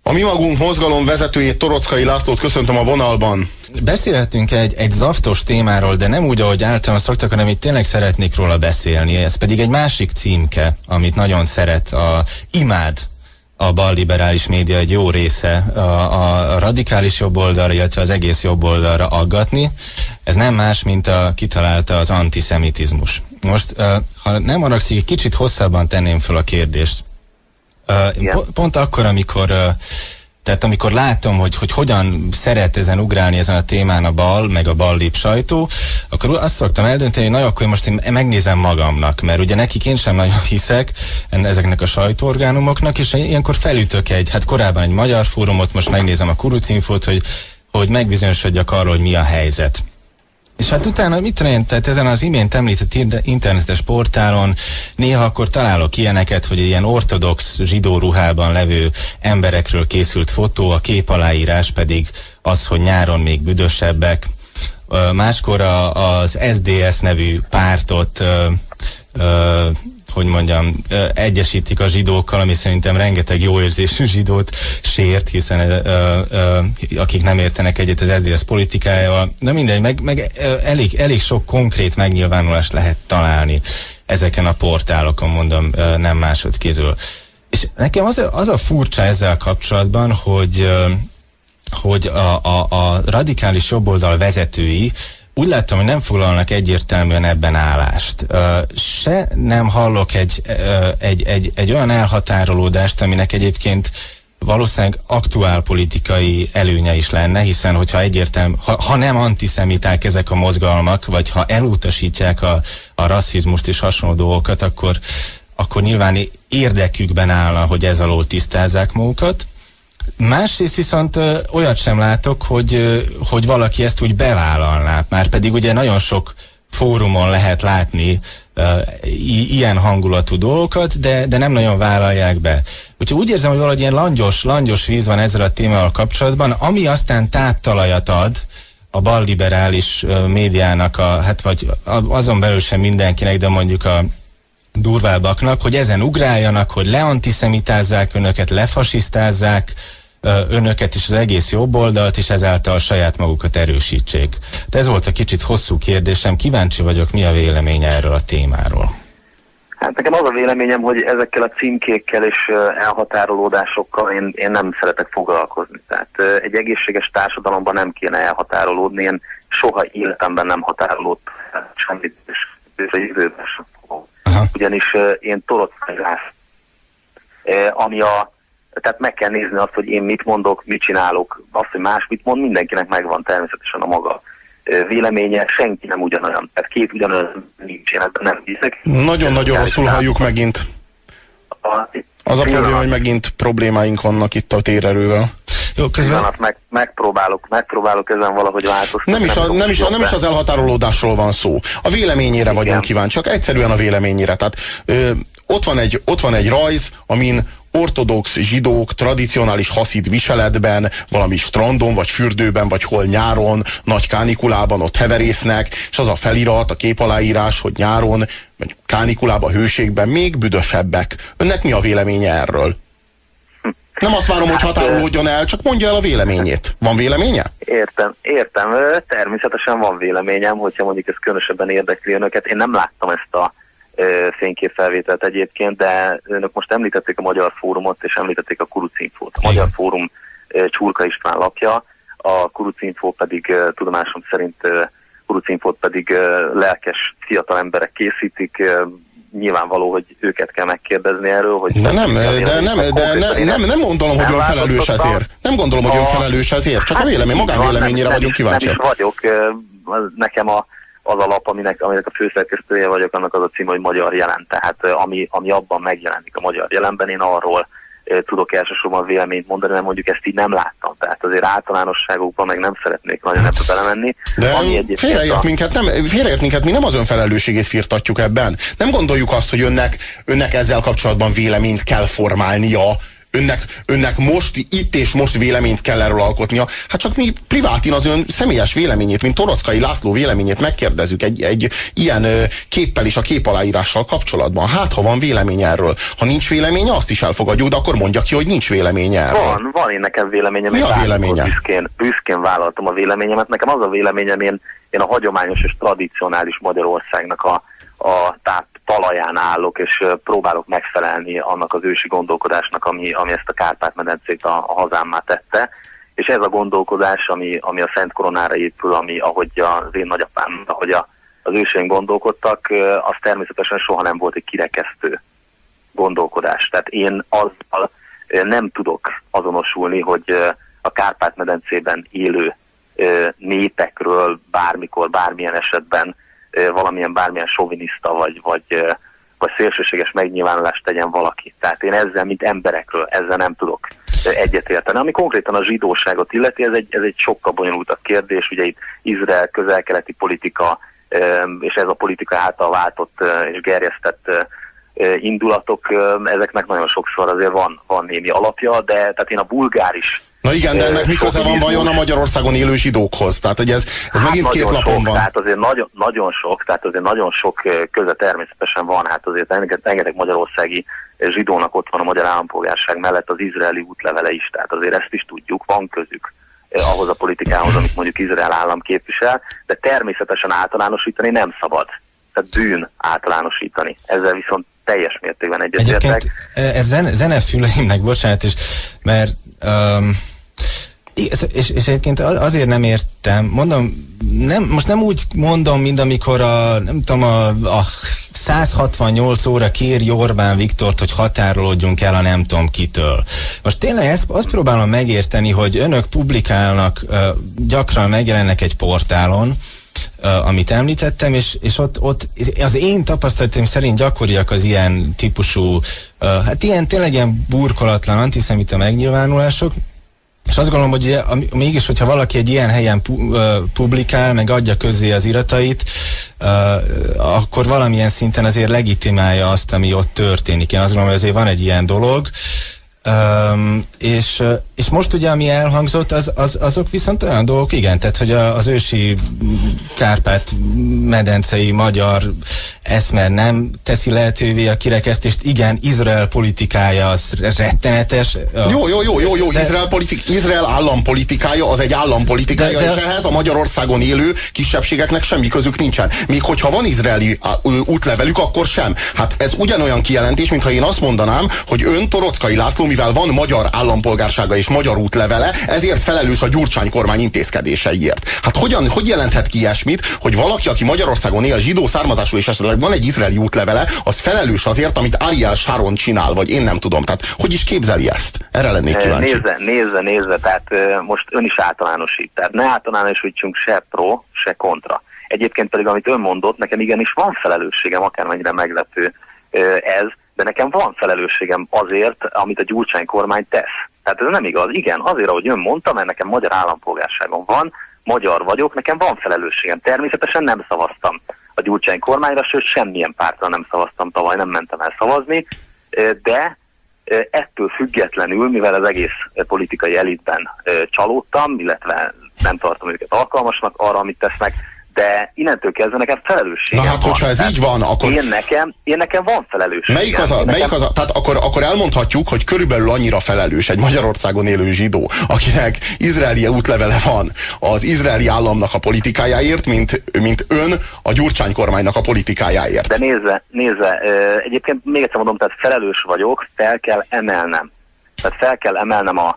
A Mi Magunk mozgalom vezetőjét, Toroczkai Lászlót köszöntöm a vonalban. Beszélhetünk egy zaftos témáról, de nem úgy, ahogy általában szoktak, hanem itt tényleg szeretnék róla beszélni. Ez pedig egy másik címke, amit nagyon szeret, imád a balliberális média egy jó része a radikális jobboldalra, illetve az egész jobboldalra aggatni. Ez nem más, mint kitalálta az antiszemitizmus. Most, ha nem haragszik, egy kicsit hosszabban tenném fel a kérdést. Pont akkor, amikor látom, hogy hogyan szeret ezen ugrálni ezen a témán a bal, meg a ballib sajtó, akkor azt szoktam eldönteni, hogy akkor most én megnézem magamnak, mert ugye nekik én sem nagyon hiszek ezeknek a sajtóorgánumoknak, és ilyenkor felütök korábban egy Magyar Fórumot, most megnézem a Kurucinfót, hogy megbizonyosodjak arról, hogy mi a helyzet. És hát utána, mit tudom én, tehát ezen az imént említett internetes portálon néha akkor találok ilyeneket, hogy ilyen ortodox zsidó ruhában levő emberekről készült fotó, a képaláírás pedig az, hogy nyáron még büdösebbek. Máskor az SDS nevű pártot hogy mondjam, egyesítik a zsidókkal, ami szerintem rengeteg jóérzésű zsidót sért, hiszen akik nem értenek egyet az SZDSZ politikájával, de mindegy, meg elég sok konkrét megnyilvánulást lehet találni ezeken a portálokon, mondom, nem másodkézről. És nekem az a furcsa ezzel kapcsolatban, hogy a radikális jobboldal vezetői úgy láttam, hogy nem foglalnak egyértelműen ebben állást. Se nem hallok egy olyan elhatárolódást, aminek egyébként valószínűleg aktuál politikai előnye is lenne, hiszen hogyha egyértelmű, ha nem antiszemiták ezek a mozgalmak, vagy ha elutasítják a rasszizmust és hasonló dolgokat, akkor nyilván érdekükben állna, hogy ez alól tisztázzák magukat. Másrészt viszont olyat sem látok, hogy valaki ezt úgy bevállalná. Márpedig ugye nagyon sok fórumon lehet látni ilyen hangulatú dolgokat, de nem nagyon vállalják be. Úgyhogy úgy érzem, hogy valahogy ilyen langyos víz van ezzel a témával kapcsolatban, ami aztán táptalajat ad a balliberális médiának, vagy azon belül sem mindenkinek, de mondjuk a durvábbaknak, hogy ezen ugráljanak, hogy leantiszemitázzák önöket, lefasisztázzák önöket és az egész jobboldalt, és ezáltal saját magukat erősítsék. De ez volt egy kicsit hosszú kérdésem, kíváncsi vagyok, mi a vélemény erről a témáról. Hát nekem az a véleményem, hogy ezekkel a címkékkel és elhatárolódásokkal én nem szeretek foglalkozni. Tehát egy egészséges társadalomban nem kéne elhatárolódni, én soha életemben nem határolódtam semmit, és a jövőben sem fogom. Ugyanis én Toroczkai László, tehát meg kell nézni azt, hogy én mit mondok, mit csinálok, azt, hogy más mit mond, mindenkinek megvan természetesen a maga véleménye, senki nem ugyanolyan, tehát két ugyanolyan nincs, én ebben nem hiszek. Nagyon-nagyon rosszul halljuk megint. Az a probléma, hogy megint problémáink vannak itt a térerővel. Jó, közben megpróbálok ezen valahogy változtatni. Nem is az elhatárolódásról van szó. A véleményére vagyunk kíváncsiak, egyszerűen a véleményére. Tehát ott van egy rajz, amin ortodox zsidók tradicionális haszid viseletben, valami strandon, vagy fürdőben, vagy hol nyáron, nagy kánikulában ott heverésznek, és az a felirat, a képaláírás, hogy nyáron, vagy kánikulában, hőségben még büdösebbek. Önnek mi a véleménye erről? Nem azt várom, hogy határolódjon el, csak mondja el a véleményét. Van véleménye? Értem. Természetesen van véleményem, hogyha mondjuk ez különösebben érdekli önöket. Én nem láttam ezt a fényképfelvételt egyébként, de önök most említették a Magyar Fórumot, és említették a Kurucinfót. A Magyar Fórum Csurka István lapja, a Kurucinfó pedig tudomásom szerint Kurucinfót pedig lelkes fiatal emberek készítik. Nyilvánvaló, hogy őket kell megkérdezni erről, hogy... Nem gondolom, hogy ön felelős ezért. Nem gondolom, hogy ön felelős ezért. Csak a magánvéleményére vagyunk kíváncsiak. Nem is vagyok. Nekem az a lap, aminek a főszerkesztője vagyok, annak az a cím, hogy Magyar Jelen. Tehát ami abban megjelenik a Magyar Jelenben, én arról tudok elsősorban véleményt mondani, mert mondjuk ezt így nem láttam. Tehát azért általánosságokban meg nem szeretnék nagyon ebbe belemenni. De félreért minket, mi nem az ön felelősségét firtatjuk ebben. Nem gondoljuk azt, hogy önnek ezzel kapcsolatban véleményt kell formálnia önnek most, itt és most véleményt kell erről alkotnia. Hát csak mi privátin az ön személyes véleményét, mint Toroczkai László véleményét megkérdezzük egy ilyen képpel és a képaláírással kapcsolatban. Hát, ha van vélemény erről. Ha nincs véleménye, azt is elfogadjuk, de akkor mondja ki, hogy nincs véleménye erről. Van én nekem véleményem. Mi a véleménye? Büszkén vállaltam a véleményemet. Nekem az a véleményem, én a hagyományos és tradicionális Magyarországnak a talaján állok, és próbálok megfelelni annak az ősi gondolkodásnak, ami ezt a Kárpát-medencét a hazámmá tette. És ez a gondolkodás, ami a Szent Koronára épül, ahogy az én nagyapám, ahogy az őseink gondolkodtak, az természetesen soha nem volt egy kirekesztő gondolkodás. Tehát én azzal nem tudok azonosulni, hogy a Kárpát-medencében élő népekről bármikor, bármilyen esetben bármilyen soviniszta vagy szélsőséges megnyilvánulást tegyen valaki. Tehát én ezzel, mint emberekről, ezzel nem tudok egyetérteni. Ami konkrétan a zsidóságot illeti, ez egy sokkal bonyolultabb kérdés. Ugye itt Izrael közel-keleti politika, és ez a politika által váltott és gerjesztett indulatok, ezeknek nagyon sokszor azért van némi alapja, de tehát én a bulgáris. Na igen, de ennek mi köze van vajon a Magyarországon élő zsidókhoz? Tehát, hogy ez megint két lapon van. Tehát azért nagyon sok köze természetesen van. Hát azért rengeteg magyarországi zsidónak ott van a magyar állampolgárság mellett az izraeli útlevele is. Tehát azért ezt is tudjuk, van közük ahhoz a politikához, amit mondjuk Izrael állam képvisel, de természetesen általánosítani nem szabad. Tehát bűn általánosítani. Ezzel viszont teljes mértékben egyetértek. Egyébként ez zenefüleimnek, bocsánat, mert és egyébként azért nem értem, mondom, most nem úgy mondom, mint amikor a 168 óra kéri Orbán Viktort, hogy határolódjunk el a nem tudom kitől. Most tényleg azt próbálom megérteni, hogy önök publikálnak, gyakran megjelennek egy portálon, amit említettem, és ott az én tapasztalatom szerint gyakoriak az ilyen típusú, tényleg ilyen burkolatlan antiszemita megnyilvánulások, és azt gondolom, hogy mégis, hogyha valaki egy ilyen helyen publikál, meg adja közzé az iratait, akkor valamilyen szinten azért legitimálja azt, ami ott történik. Én azt gondolom, hogy azért van egy ilyen dolog, és most ugye, ami elhangzott, azok viszont olyan dolgok, igen, tehát, hogy az ősi Kárpát-medencei magyar eszmer nem teszi lehetővé a kirekesztést, igen, Izrael politikája az rettenetes. Jó, Izrael állampolitikája az egy állampolitikája, és ehhez a Magyarországon élő kisebbségeknek semmi közük nincsen. Még hogyha van izraeli útlevelük, akkor sem. Hát ez ugyanolyan kijelentés, mintha én azt mondanám, hogy ön Toroczkai László, mivel van magyar állampolgársága és magyar útlevele, ezért felelős a Gyurcsány kormány intézkedéseiért. Hát hogy jelenthet ki ilyesmit, hogy valaki, aki Magyarországon él, zsidó származású és esetleg van egy izraeli útlevele, az felelős azért, amit Ariel Sharon csinál, vagy én nem tudom. Tehát hogy is képzeli ezt? Erre lennék kíváncsi. Nézze, tehát most ön is általánosít. Tehát ne általánosítsunk se pro, se kontra. Egyébként pedig, amit ön mondott, nekem igenis van felelősségem, akármennyire meglepő ez, de nekem van felelősségem azért, amit a Gyurcsány kormány tesz. Tehát ez nem igaz. Igen, azért, ahogy ön mondta, mert nekem magyar állampolgárságom van, magyar vagyok, nekem van felelősségem. Természetesen nem szavaztam a Gyurcsány kormányra, sőt semmilyen pártra nem szavaztam tavaly, nem mentem el szavazni, de ettől függetlenül, mivel az egész politikai elitben csalódtam, illetve nem tartom őket alkalmasnak arra, amit tesznek, de innentől kezdve nekem felelősségem van. Na hát, hogyha ez így van, akkor... Én nekem van felelősségem. Melyik az a... Tehát akkor elmondhatjuk, hogy körülbelül annyira felelős egy Magyarországon élő zsidó, akinek izraeli útlevele van az izraeli államnak a politikájáért, mint ön a Gyurcsány kormánynak a politikájáért. De nézze, egyébként még egyszer mondom, tehát felelős vagyok, fel kell emelnem. Tehát fel kell emelnem a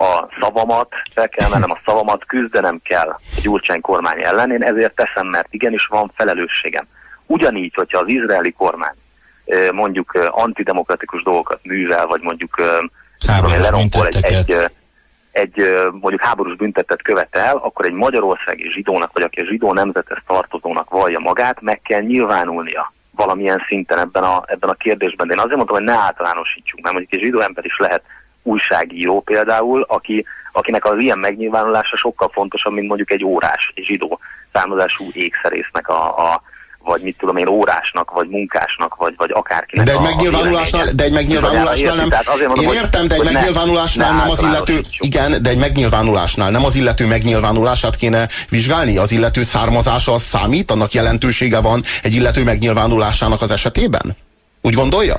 szavamat, küzdenem kell a Gyurcsány kormány ellen, én ezért teszem, mert igenis van felelősségem. Ugyanígy, hogyha az izraeli kormány mondjuk antidemokratikus dolgokat művel, vagy mondjuk lerompol mondjuk háborús büntettet követel, akkor egy magyarországi zsidónak, vagy aki a zsidó nemzethez tartozónak vallja magát, meg kell nyilvánulnia valamilyen szinten ebben a kérdésben. De én azért mondtam, hogy ne általánosítsuk, mert mondjuk egy zsidó ember is lehet újságíró például, akinek az ilyen megnyilvánulása sokkal fontosabb, mint mondjuk egy órás, egy zsidó származású ékszerésznek vagy mit tudom én, órásnak, vagy munkásnak, vagy akárkinek. De egy megnyilvánulásnál nem. Én értem, de egy megnyilvánulásnál nem az illető. Igen, de egy megnyilvánulásnál nem az illető megnyilvánulását kéne vizsgálni? Az illető származása az számít? Annak jelentősége van egy illető megnyilvánulásának az esetében? Úgy gondolja?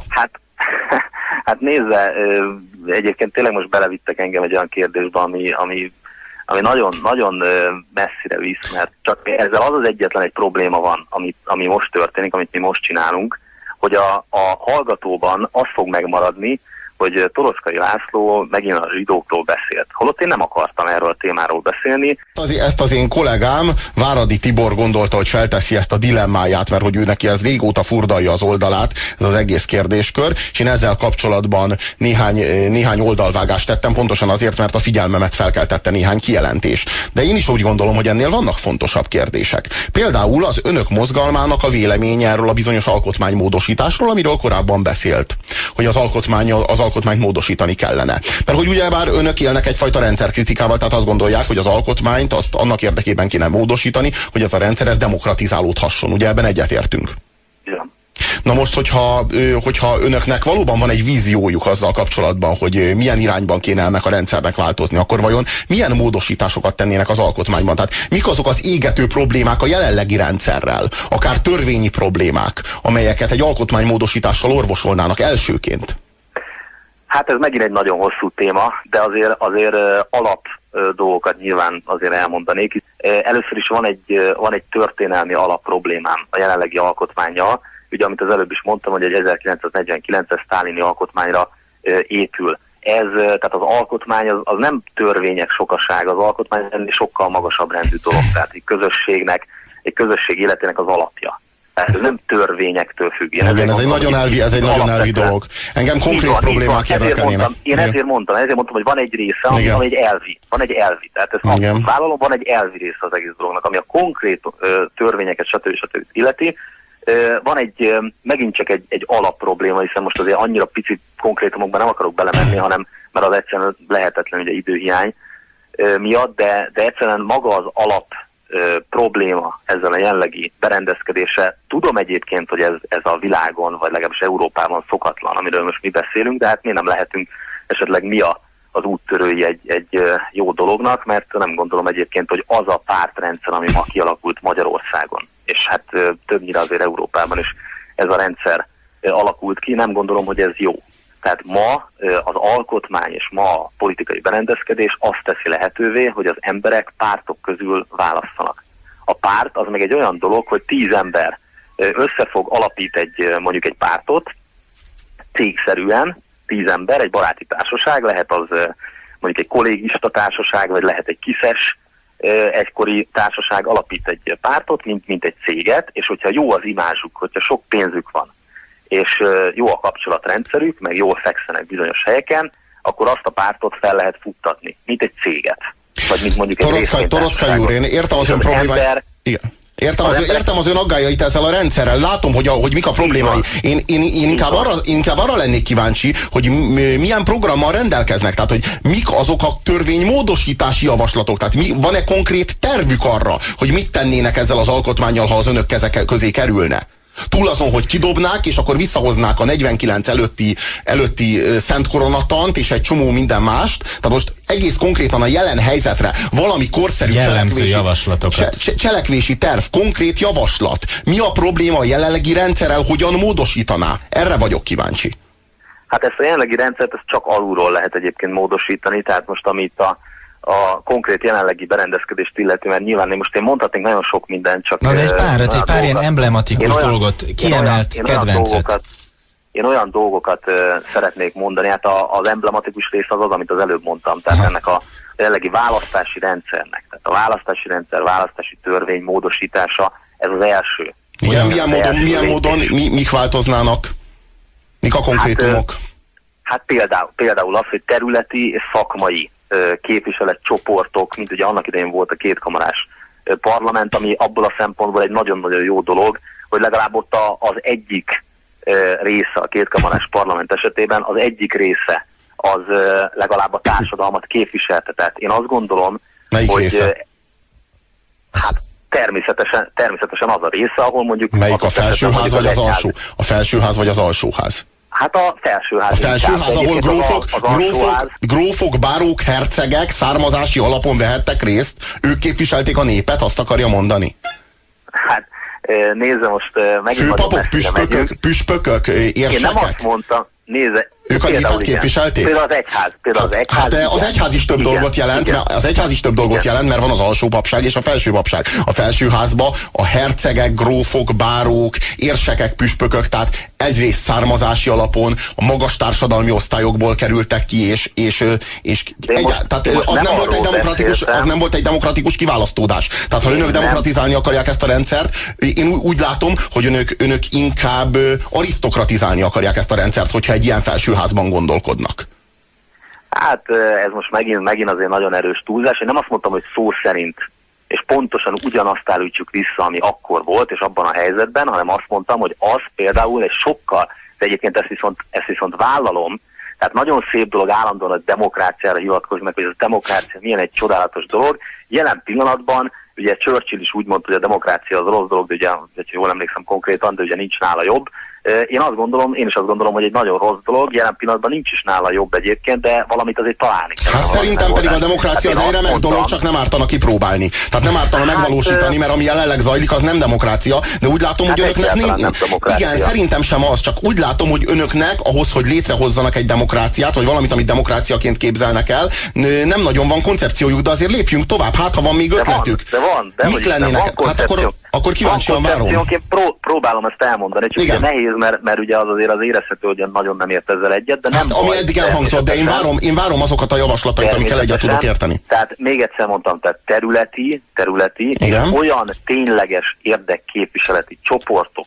Hát nézze, egyébként tényleg most belevittek engem egy olyan kérdésbe, ami nagyon messzire visz, mert csak ezzel az egyetlen egy probléma van, ami most történik, amit mi most csinálunk, hogy a hallgatóban az fog megmaradni, hogy Toroczkai László megint a zsidókról beszélt. Holott én nem akartam erről a témáról beszélni. Ezt az én kollégám, Váradi Tibor gondolta, hogy felteszi ezt a dilemmáját, mert hogy ő neki ez régóta furdalja az oldalát, ez az egész kérdéskör, és én ezzel kapcsolatban néhány oldalvágást tettem, pontosan azért, mert a figyelmemet felkeltette néhány kijelentés. De én is úgy gondolom, hogy ennél vannak fontosabb kérdések. Például az önök mozgalmának a véleménye erről a bizonyos alkotmánymódosításról, amiről korábban beszélt, hogy az alkotmányt módosítani kellene. Mert hogy ugyebár önök élnek egyfajta rendszerkritikával, tehát azt gondolják, hogy az alkotmányt azt annak érdekében kéne módosítani, hogy ez a rendszer ez demokratizálódhasson. Ugye ebben egyetértünk? Ja. Na most, hogyha önöknek valóban van egy víziójuk azzal kapcsolatban, hogy milyen irányban kéne ennek a rendszernek változni, akkor vajon milyen módosításokat tennének az alkotmányban? Tehát mik azok az égető problémák a jelenlegi rendszerrel, akár törvényi problémák, amelyeket egy alkotmánymódosítással orvosolnának elsőként? Hát ez megint egy nagyon hosszú téma, de azért alap dolgokat nyilván azért elmondanék. Először is van egy történelmi alapproblémám a jelenlegi alkotmánnyal. Ugye, amit az előbb is mondtam, hogy egy 1949-es sztálini alkotmányra épül. Tehát az alkotmány az nem törvények sokasága, az alkotmány sokkal magasabb rendű dolog. Tehát egy közösség életének az alapja. Ez nem törvényektől függ. Ez egy nagyon elvi dolog. Engem konkrét problémák érdekelnének. Én ezért mondtam, hogy van egy része, ami egy elvi. Van egy elvi. Tehát ezt vállalom, van egy elvi része az egész dolognak, ami a konkrét törvényeket, stb. Illeti. Van megint csak egy alapprobléma, hiszen most azért annyira picit konkrétumokban nem akarok belemenni, mert az egyszerűen lehetetlen ugye időhiány miatt, de egyszerűen maga az alap probléma ezzel a jelenlegi berendezkedése. Tudom egyébként, hogy ez a világon, vagy legalábbis Európában szokatlan, amiről most mi beszélünk, de hát mi nem lehetünk esetleg mi az úttörői egy jó dolognak, mert nem gondolom egyébként, hogy az a pártrendszer, ami ma kialakult Magyarországon, és hát többnyire azért Európában is ez a rendszer alakult ki, nem gondolom, hogy ez jó. Tehát ma az alkotmány és ma a politikai berendezkedés azt teszi lehetővé, hogy az emberek pártok közül válasszanak. A párt az meg egy olyan dolog, hogy 10 ember összefog, alapít mondjuk egy pártot, cégszerűen, 10 ember, egy baráti társaság, lehet az mondjuk egy kollégista társaság, vagy lehet egy kiszes egykori társaság, alapít egy pártot, mint egy céget, és hogyha jó az imázsuk, hogyha sok pénzük van, és jó a kapcsolatrendszerük, meg jól fekszenek bizonyos helyeken, akkor azt a pártot fel lehet futtatni, mint egy céget. Vagy mint mondjuk egy részvénytársaságot. Torockai úr, én értem az ön problémáit. Igen. Értem az ön aggályait ezzel a rendszerrel, látom, hogy mik a problémái. Én inkább arra lennék kíváncsi, hogy milyen programmal rendelkeznek, tehát hogy mik azok a törvénymódosítási javaslatok, tehát van-e konkrét tervük arra, hogy mit tennének ezzel az alkotmánnyal, ha az önök kezek közé kerülne? Túl azon, hogy kidobnák, és akkor visszahoznák a 49 előtti Szent Koronatant, és egy csomó minden mást. Tehát most egész konkrétan a jelen helyzetre valami korszerű cselekvési terv, konkrét javaslat. Mi a probléma a jelenlegi rendszerrel, hogyan módosítaná? Erre vagyok kíváncsi. Hát ezt a jelenlegi rendszert csak alulról lehet egyébként módosítani, tehát most amit a konkrét jelenlegi berendezkedést illeti, mert nyilván én mondhatnék nagyon sok mindent, csak... Na de egy pár ilyen emblematikus dolgot, kiemelt kedvencet. Én olyan dolgokat szeretnék mondani, hát az emblematikus rész az, amit az előbb mondtam, tehát ennek a jelenlegi választási rendszernek, tehát a választási rendszer, választási törvény módosítása, ez az első. Milyen módon mik változnának? Mik a konkrétumok? Hát például az, hogy területi és szakmai képviseletcsoportok, mint ugye annak idején volt a kétkamarás parlament, ami abból a szempontból egy nagyon-nagyon jó dolog, hogy legalább ott az egyik része a kétkamarás parlament esetében, az egyik része az legalább a társadalmat képviselte. Tehát én azt gondolom, melyik hogy... része? Hát Természetesen az a része, ahol mondjuk... Melyik a felsőház vagy az alsó? A felsőház vagy az alsóház? Hát a felsőház. A felsőház, ahol grófok, bárók, hercegek származási alapon vehettek részt, ők képviselték a népet, azt akarja mondani? Hát nézze, most megint főpapok, püspökök, érsekek? Én nem azt mondtam, nézze. Ők a népet képviselték? Például az egyház. Az egyház is több dolgot jelent, az egyház is több dolgot jelent, mert van az alsó papság és a felső papság. A felsőházba a hercegek, grófok, bárók, érsekek, püspökök, tehát egyrészt származási alapon a magas társadalmi osztályokból kerültek ki, tehát az nem volt egy demokratikus kiválasztódás. Tehát ha önök demokratizálni akarják ezt a rendszert, én úgy látom, hogy önök inkább arisztokratizálni akarják ezt a rendszert, hogyha egy ilyen felsőházban gondolkodnak. Hát ez most megint azért nagyon erős túlzás. Én nem azt mondtam, hogy szó szerint és pontosan ugyanazt állítsuk vissza, ami akkor volt, és abban a helyzetben, hanem azt mondtam, hogy az például egy sokkal, de egyébként ezt viszont vállalom, tehát nagyon szép dolog állandóan a demokráciára hivatkozni, hogy ez a demokrácia milyen egy csodálatos dolog. Jelen pillanatban, ugye Churchill is úgy mondta, hogy a demokrácia az rossz dolog, de ugye, jól emlékszem konkrétan, de ugye nincs nála jobb. Én is azt gondolom, hogy egy nagyon rossz dolog, jelen pillanatban nincs is nála jobb egyébként, de valamit azért találni kell. Hát szerintem pedig a demokrácia az egy remek dolog, csak nem ártana kipróbálni. Tehát nem ártana megvalósítani, mert ami jelenleg zajlik, az nem demokrácia, de úgy látom, hogy önöknek nem. Igen, szerintem sem az, csak úgy látom, hogy önöknek ahhoz, hogy létrehozzanak egy demokráciát, vagy valamit, amit demokráciaként képzelnek el, nem nagyon van koncepciójuk, de azért lépjünk tovább, hát ha van még ötletük. De mik lennének? Hát akkor kíváncsian várom. Próbálom ezt elmondani, csak ugye nehéz, mert ugye az azért az érezhető, hogy nagyon nem ért ezzel egyet, de nem. Hát ami eddig elhangzott, de én várom azokat a javaslatait, amikkel egyet tudok érteni. Tehát még egyszer mondtam, tehát területi és olyan tényleges érdekképviseleti csoportok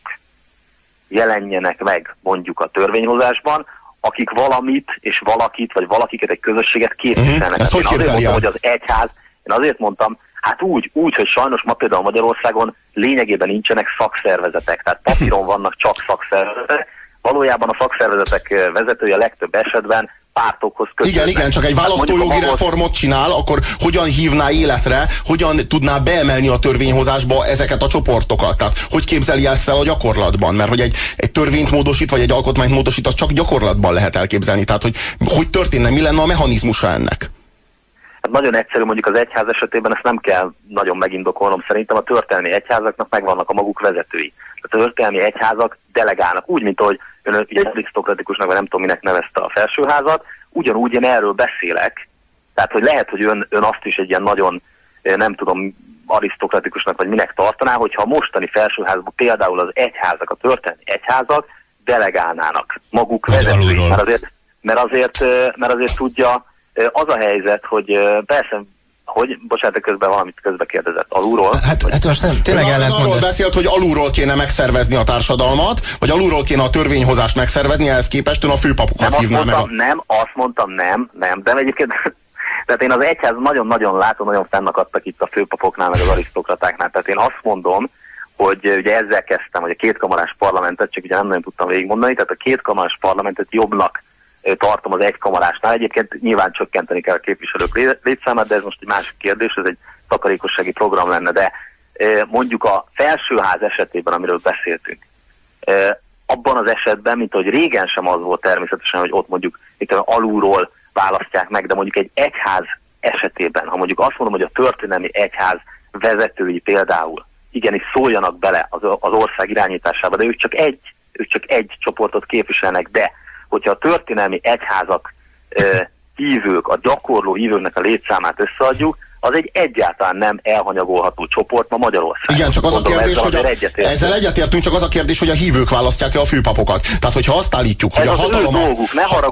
jelenjenek meg mondjuk a törvényhozásban, akik valamit és valakit, vagy valakiket, egy közösséget képviselnek. Ezt hogy képzeli el? Hogy az egyház, én azért mondtam, hát úgy, hogy sajnos ma például Magyarországon lényegében nincsenek szakszervezetek, tehát papíron vannak csak szakszervezetek, valójában a szakszervezetek vezetője legtöbb esetben pártokhoz kötődnek. Igen, csak egy választójogi reformot csinál, akkor hogyan hívná életre, hogyan tudná beemelni a törvényhozásba ezeket a csoportokat? Tehát hogy képzeli ezt el a gyakorlatban? Mert hogy egy törvényt módosít, vagy egy alkotmányt módosít, az csak gyakorlatban lehet elképzelni. Tehát hogy történne, mi lenne a mechanizmusa ennek? Hát nagyon egyszerű, mondjuk az egyház esetében ezt nem kell nagyon megindokolnom. Szerintem a történelmi egyházaknak megvannak a maguk vezetői. A történelmi egyházak delegálnak, úgy, mint ahogy ön arisztokratikusnak, vagy nem tudom, minek nevezte a felsőházat, ugyanúgy én erről beszélek. Tehát, hogy lehet, hogy ön azt is egy ilyen nagyon, nem tudom, arisztokratikusnak, vagy minek tartaná, hogyha a mostani felsőházban például az egyházak, a történelmi egyházak delegálnának maguk vezetői. Mert azért tudja, az a helyzet, hogy persze, bocsánat, közben valamit közbe kérdezett alulról. Hát most nem, tényleg arról beszélt, hogy alulról kéne megszervezni a társadalmat, vagy alulról kéne a törvényhozást megszervezni, ehhez képest ön a főpapokat hívná meg. Azt mondtam, de egyébként, tehát én az egyház nagyon-nagyon látom, nagyon fennakadtak itt a főpapoknál, meg az arisztokratáknál, tehát én azt mondom, hogy ugye ezzel kezdtem, hogy a kétkamarás parlamentet, csak ugye nem nagyon tudtam végigmondani, tehát a kétkamarás parlamentet jobbnak tartom az egykamarásnál. Egyébként nyilván csökkenteni kell a képviselők létszámát, de ez most egy másik kérdés, ez egy takarékossági program lenne, de mondjuk a felsőház esetében, amiről beszéltünk, abban az esetben, mint ahogy régen sem az volt természetesen, hogy ott mondjuk itt alulról választják meg, de mondjuk egy egyház esetében, ha mondjuk azt mondom, hogy a történelmi egyház vezetői például igenis szóljanak bele az ország irányításába, de ők csak egy csoportot képviselnek, de hogyha a történelmi egyházak hívők, a gyakorló hívőknek a létszámát összeadjuk, az egy egyáltalán nem elhanyagolható csoport ma Magyarországon. Igen, csak az a kérdés, hogy ezzel egyetértünk, csak az a kérdés, hogy a hívők választják-e a főpapokat. Tehát, hogyha azt állítjuk, hogy ez a hatalom... Ez az ő dolguk,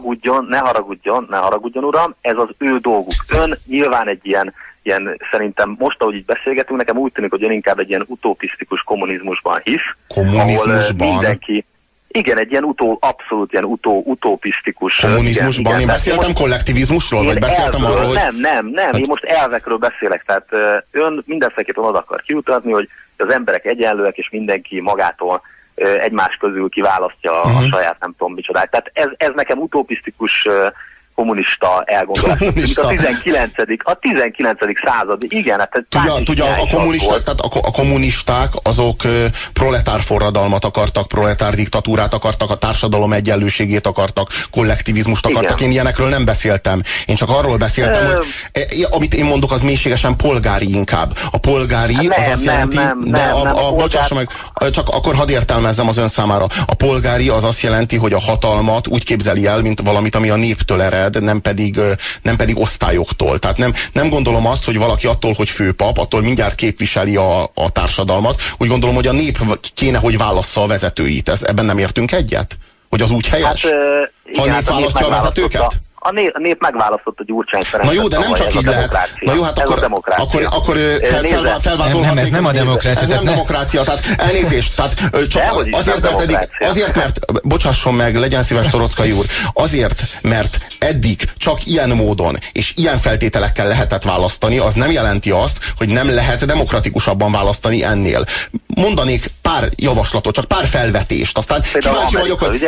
ne haragudjon, uram, ez az ő dolguk. Ön nyilván egy ilyen szerintem most, ahogy így beszélgetünk, nekem úgy tűnik, hogy ön inkább egy ilyen utopisztikus kommunizmusban hisz. Kommunizmusban? Ahol mindenki... Igen, egy ilyen abszolút ilyen utopisztikus... Kommunizmusban? Igen, én beszéltem kollektivizmusról, vagy beszéltem arról, hogy... Nem, én most elvekről beszélek, tehát ön mindenféleképpen oda akar kiutatni, hogy az emberek egyenlőek, és mindenki magától egymás közül kiválasztja a saját nem tudom micsodát. Tehát ez nekem utopisztikus kommunista elgondolás. A 19. század, igen. Hát tudja a kommunisták azok proletár forradalmat akartak, proletár diktatúrát akartak, a társadalom egyenlőségét akartak, kollektivizmust akartak. Igen. Én ilyenekről nem beszéltem. Én csak arról beszéltem, hogy amit én mondok, az mélységesen polgári inkább. A polgári az azt jelenti, bocsássa meg, csak akkor hadd értelmezzem az ön számára. A polgári az azt jelenti, hogy a hatalmat úgy képzeli el, mint valamit, ami a néptől ered, nem pedig osztályoktól. Tehát nem gondolom azt, hogy valaki attól, hogy főpap, attól mindjárt képviseli a társadalmat. Úgy gondolom, hogy a nép kéne, hogy válassza a vezetőit. Ebben nem értünk egyet? Hogy az úgy helyes? Hát, ha a nép választja a vezetőket? A nép megválasztott a Gyurcsány Ferencet. Na jó, de nem csak így lehet. Na jó, hát akkor felvázolhatnék. Nem, ez nem a demokrácia. Ez nem demokrácia, tehát elnézést. Tehát csak azért, mert bocsásson meg, legyen szíves, Torockai úr, azért, mert eddig csak ilyen módon és ilyen feltételekkel lehetett választani, az nem jelenti azt, hogy nem lehet demokratikusabban választani ennél. Mondanék pár javaslatot, csak pár felvetést, aztán kíváncsi vagyok, hogy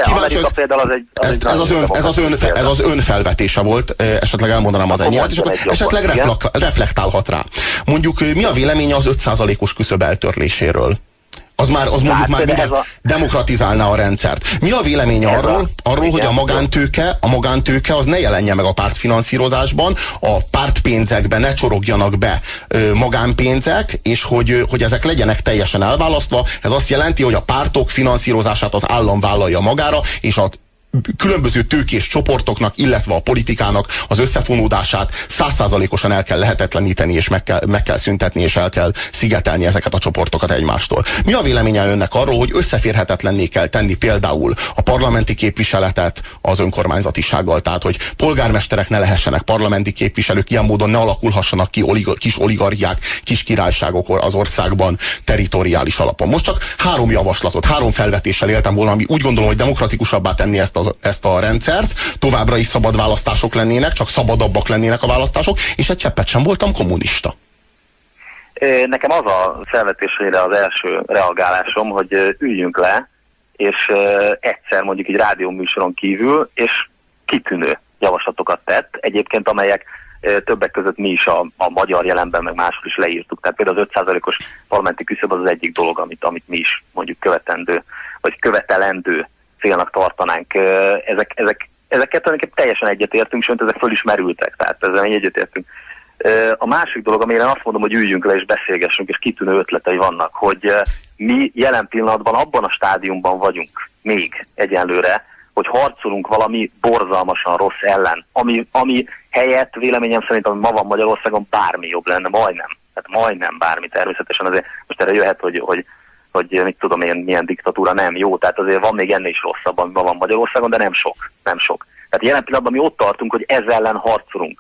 ez az ön felvetése volt, esetleg elmondanám az enyémet, és akkor esetleg reflektálhat rá. Mondjuk mi a véleménye az 5%-os küszöb eltörléséről? Az mondjuk már demokratizálná a rendszert. Mi a véleménye arról, hogy a magántőke az ne jelenje meg a pártfinanszírozásban, a pártpénzekbe ne csorogjanak be magánpénzek, és hogy ezek legyenek teljesen elválasztva. Ez azt jelenti, hogy a pártok finanszírozását az állam vállalja magára, és a különböző tőkés csoportoknak, illetve a politikának az összefonódását 100%-osan el kell lehetetleníteni, és meg kell szüntetni, és el kell szigetelni ezeket a csoportokat egymástól. Mi a véleménye önnek arról, hogy összeférhetetlenné kell tenni például a parlamenti képviseletet az önkormányzatisággal, tehát hogy polgármesterek ne lehessenek parlamenti képviselők, ilyen módon ne alakulhassanak ki kis oligarchiák, kis királyságok az országban territoriális alapon. Most csak 3 javaslatot, 3 felvetéssel éltem volna, ami úgy gondolom, hogy demokratikusabbá tenni ezt a rendszert, továbbra is szabad választások lennének, csak szabadabbak lennének a választások, és egy cseppet sem voltam kommunista. Nekem az a felvetésére az első reagálásom, hogy üljünk le, és egyszer mondjuk egy rádióműsoron kívül, és kitűnő javaslatokat tett, egyébként amelyek többek között mi is a magyar jelenben, meg máshol is leírtuk. Tehát például az 5%-os parlamenti küszöb az egyik dolog, amit mi is mondjuk követendő, vagy követelendő célnak tartanánk. Ezeket tulajdonképpen teljesen egyetértünk, sőt ezek föl is merültek, tehát ezzel egyetértünk. A másik dolog, amire én azt mondom, hogy üljünk le és beszélgessünk, és kitűnő ötletei vannak, hogy mi jelen pillanatban abban a stádiumban vagyunk még egyenlőre, hogy harcolunk valami borzalmasan rossz ellen, ami helyett véleményem szerint, ami ma van Magyarországon, bármi jobb lenne, majdnem. Tehát majdnem bármi, természetesen azért most erre jöhet, hogy mit tudom én, milyen diktatúra, nem jó, tehát azért van még ennél is rosszabb, ami ma van Magyarországon, de nem sok. Tehát jelen pillanatban mi ott tartunk, hogy ezzel ellen harcolunk.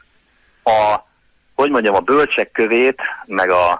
A bölcsek kövét, meg a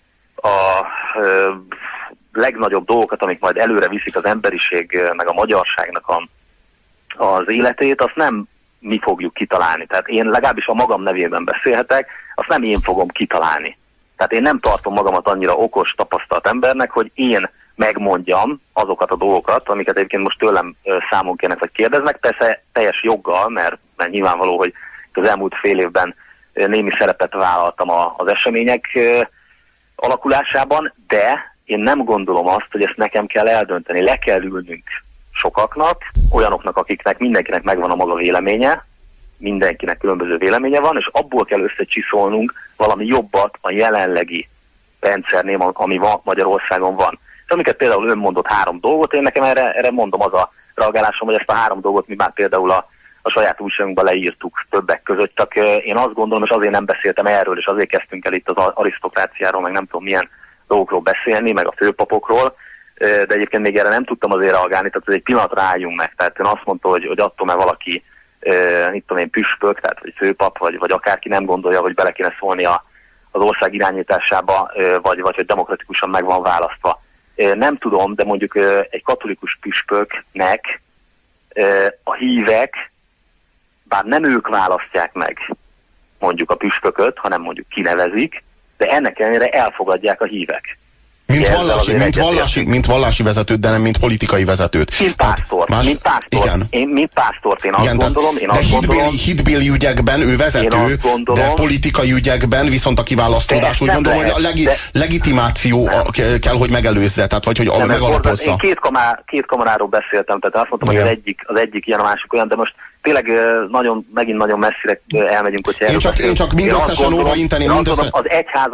legnagyobb dolgokat, amik majd előre viszik az emberiség, meg a magyarságnak az életét, azt nem mi fogjuk kitalálni. Tehát én legalábbis a magam nevében beszélhetek, azt nem én fogom kitalálni. Tehát én nem tartom magamat annyira okos, tapasztalt embernek, hogy én megmondjam azokat a dolgokat, amiket egyébként most tőlem számon kérnek, vagy kérdeznek, persze teljes joggal, mert nyilvánvaló, hogy az elmúlt fél évben némi szerepet vállaltam az események alakulásában, de én nem gondolom azt, hogy ezt nekem kell eldönteni. Le kell ülnünk sokaknak, olyanoknak, akiknek mindenkinek megvan a maga véleménye, mindenkinek különböző véleménye van, és abból kell összecsiszolnunk valami jobbat a jelenlegi rendszernél, ami Magyarországon van. És amiket például ön mondott 3 dolgot, én nekem erre mondom az a reagálásom, hogy ezt a 3 dolgot mi már például a saját újságunkban leírtuk többek között, csak én azt gondolom, és azért nem beszéltem erről, és azért kezdtünk el itt az arisztokráciáról, meg nem tudom milyen dolgokról beszélni, meg a főpapokról, de egyébként még erre nem tudtam azért reagálni, tehát egy pillanatra álljunk meg. Tehát ön azt mondta, hogy attól, mert valaki mit tudom én, püspök, tehát vagy főpap, vagy akárki nem gondolja, hogy bele kéne szólni az ország irányításába, vagy hogy demokratikusan meg van választva. Nem tudom, de mondjuk egy katolikus püspöknek a hívek, bár nem ők választják meg mondjuk a püspököt, hanem mondjuk kinevezik, de ennek ellenére elfogadják a hívek. Mint vallási vezetőt, de nem mint politikai vezetőt. Mint pásztor. Igen. Mint pásztort. Én azt gondolom. Hitbéli ügyekben ő vezető, de politikai ügyekben viszont a kiválasztódás úgy gondolom, hogy a legitimáció kell, hogy megelőzze, tehát vagy hogy megalapozza. Én két kamaráról beszéltem, tehát azt mondtam, hogy az egyik ilyen, a másik olyan, de most tényleg megint nagyon messzire elmegyünk, hogyha én csak mindösszesen óvainteni. Az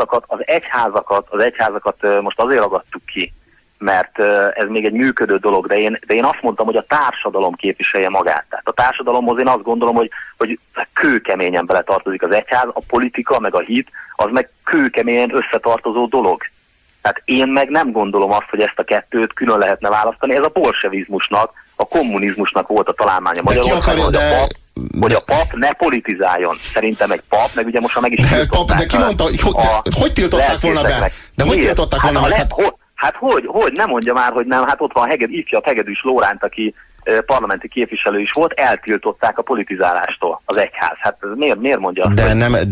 egyházakat most azért ragadtuk ki, mert ez még egy működő dolog, de én azt mondtam, hogy a társadalom képviselje magát. Tehát a társadalomhoz én azt gondolom, hogy kőkeményen beletartozik az egyház, a politika, meg a hit, az meg kőkeményen összetartozó dolog. Tehát én meg nem gondolom azt, hogy ezt a kettőt külön lehetne választani. Ez a bolsevizmusnak, a kommunizmusnak volt a találmánya Magyarországon, hogy a pap ne politizáljon. Szerintem egy pap, meg ugye most meg is tiltották. De ki mondta, hogy tiltották volna be? De hogy tiltották volna be? Hát hogy, nem mondja már, hogy nem, hát ott van ifjabb Hegedűs Lóránt, aki parlamenti képviselő is volt, eltiltották a politizálástól az egyház. Hát miért mondja azt?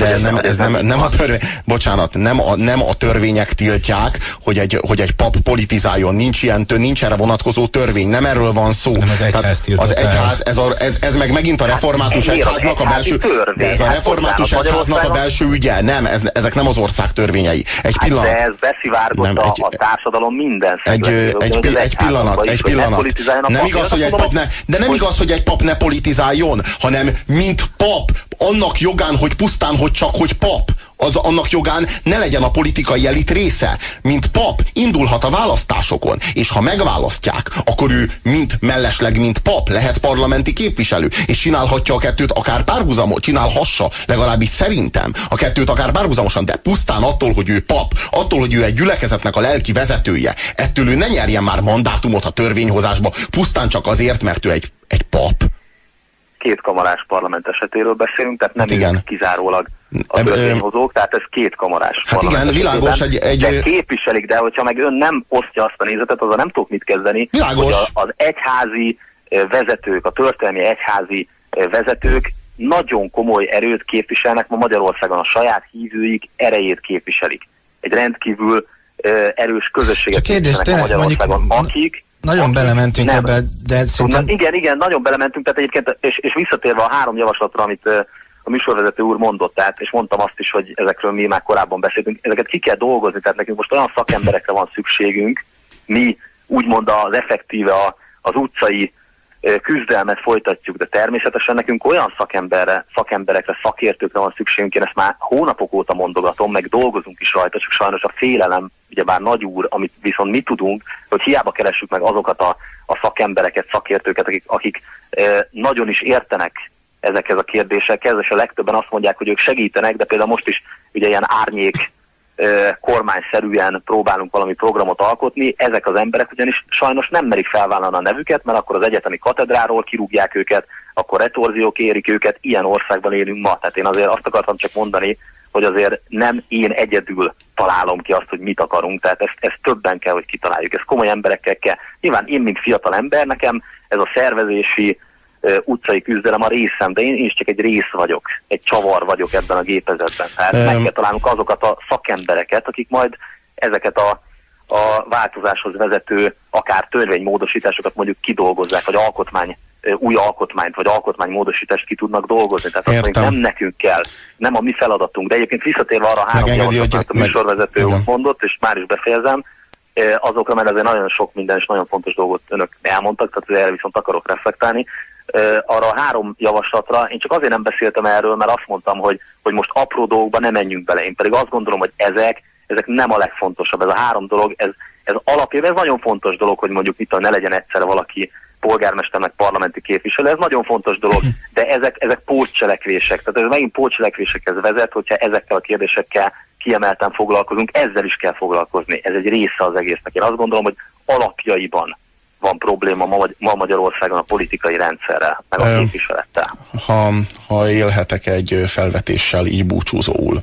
Ez nem a törvény. Bocsánat, nem a törvények tiltják, hogy egy pap politizáljon. Nincs erre vonatkozó törvény. Nem erről van szó. Nem az egyház ez meg megint a református egyháznak a belső. De ez a református egyháznak a belső ügye. Nem, ezek nem az ország törvényei. Egy pillanat. De ez beszivárgott a társadalom minden szegletéből. Egy pillanat. Nem igaz, hogy nem igaz, hogy egy pap ne politizáljon, hanem mint pap, annak jogán, hogy pusztán, hogy pap, annak jogán ne legyen a politikai elit része. Mint pap indulhat a választásokon, és ha megválasztják, akkor ő mellesleg, mint pap lehet parlamenti képviselő, és csinálhatja a kettőt akár párhuzamot, csinálhassa, legalábbis szerintem a kettőt akár párhuzamosan, de pusztán attól, hogy ő pap, attól, hogy ő egy gyülekezetnek a lelki vezetője, ettől ő ne nyerjen már mandátumot a törvényhozásba, pusztán csak azért, mert ő egy pap. Kétkamarás parlament esetéről beszélünk, tehát nem kizárólag a törvényhozók, tehát ez kétkamarás. Hát igen, világos de képviselik, de hogyha meg ön nem osztja azt a nézetet, azzal nem tudok mit kezdeni, világos. Hogy az egyházi vezetők, a történelmi egyházi vezetők nagyon komoly erőt képviselnek ma Magyarországon, a saját hívőik erejét képviselik. Egy rendkívül erős közösséget képviselnek ma Magyarországon, akik nagyon belementünk ebbe, de szerintem... Igen, nagyon belementünk, tehát egyébként, és visszatérve a 3 javaslatra, amit a műsorvezető úr mondott, tehát, és mondtam azt is, hogy ezekről mi már korábban beszéltünk, ezeket ki kell dolgozni, tehát nekünk most olyan szakemberekre van szükségünk, mi úgymond az effektíve az utcai küzdelmet folytatjuk, de természetesen nekünk olyan szakemberekre, szakértőkre van szükségünk, én ezt már hónapok óta mondogatom, meg dolgozunk is rajta, csak sajnos a félelem, ugyebár nagy úr, amit viszont mi tudunk, hogy hiába keressük meg azokat a szakembereket, szakértőket, akik nagyon is értenek ezekhez a kérdésekhez, és a legtöbben azt mondják, hogy ők segítenek, de például most is ugye ilyen árnyék kormányszerűen próbálunk valami programot alkotni, ezek az emberek ugyanis sajnos nem merik felvállalni a nevüket, mert akkor az egyetemi katedráról kirúgják őket, akkor retorziók érik őket, ilyen országban élünk ma. Tehát én azért azt akartam csak mondani, hogy azért nem én egyedül találom ki azt, hogy mit akarunk, tehát ezt többen kell, hogy kitaláljuk, ezt komoly emberekkel kell. Nyilván én, mint fiatal ember, nekem ez a szervezési utcai küzdelem a részem, de én is csak egy rész vagyok, egy csavar vagyok ebben a gépezetben. Tehát meg kell találnunk azokat a szakembereket, akik majd ezeket a változáshoz vezető akár törvénymódosításokat mondjuk kidolgozzák, vagy új alkotmányt, vagy alkotmánymódosítást ki tudnak dolgozni. Tehát azt mondjuk, nem nekünk kell, nem a mi feladatunk, de egyébként visszatérve arra 3 javaslatot, a műsorvezető mondott, és már is befejezem, azokra, mert azért nagyon sok minden és nagyon fontos dolgot önök elmondtak, tehát erre viszont akarok reflektálni. Arra a 3 javaslatra én csak azért nem beszéltem erről, mert azt mondtam, hogy most apró dolgokba ne menjünk bele. Én pedig azt gondolom, hogy ezek nem a legfontosabb. Ez a 3 dolog, ez alapjában, ez nagyon fontos dolog, hogy mondjuk ne legyen egyszerre valaki polgármester meg parlamenti képviselő, ez nagyon fontos dolog, de ezek pótcselekvések. Tehát ez megint pótcselekvésekhez vezet, hogyha ezekkel a kérdésekkel kiemelten foglalkozunk, ezzel is kell foglalkozni. Ez egy része az egésznek. Én azt gondolom, hogy alapjaiban van probléma ma Magyarországon a politikai rendszerrel, meg a képviselettel. Ha élhetek egy felvetéssel így búcsúzóul,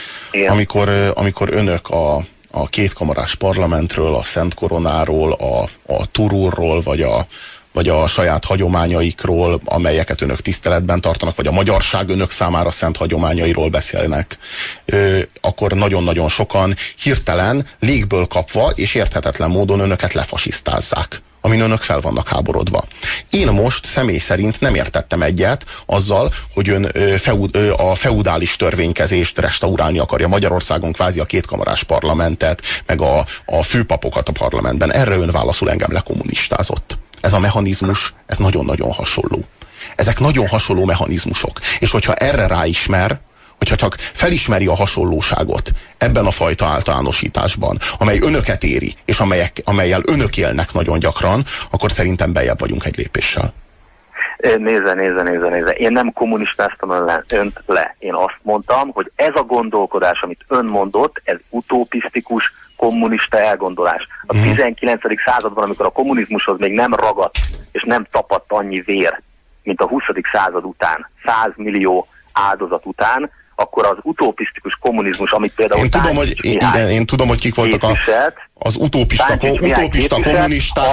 amikor önök a kétkamarás parlamentről, a Szent Koronáról, a turulról, vagy vagy a saját hagyományaikról, amelyeket önök tiszteletben tartanak, vagy a magyarság önök számára szent hagyományairól beszélnek, akkor nagyon-nagyon sokan hirtelen légből kapva és érthetetlen módon önöket lefasisztázzák, amin önök fel vannak háborodva. Én most személy szerint nem értettem egyet azzal, hogy ön a feudális törvénykezést restaurálni akarja Magyarországon, kvázi a kétkamarás parlamentet, meg a főpapokat a parlamentben. Erre ön válaszul engem lekommunistázott. Ez a mechanizmus, ez nagyon-nagyon hasonló. Ezek nagyon hasonló mechanizmusok. És hogyha erre ráismer, hogyha csak felismeri a hasonlóságot ebben a fajta általánosításban, amely önöket éri, és amellyel önök élnek nagyon gyakran, akkor szerintem beljebb vagyunk egy lépéssel. Nézze. Én nem kommunistáztam önt le. Én azt mondtam, hogy ez a gondolkodás, amit ön mondott, ez utopisztikus, kommunista elgondolás. A 19. században, amikor a kommunizmushoz még nem ragadt, és nem tapadt annyi vér, mint a 20. század után, 100 millió áldozat után, akkor az utopisztikus kommunizmus, amit például én tudom, hogy kik voltak az utopista kommunisták,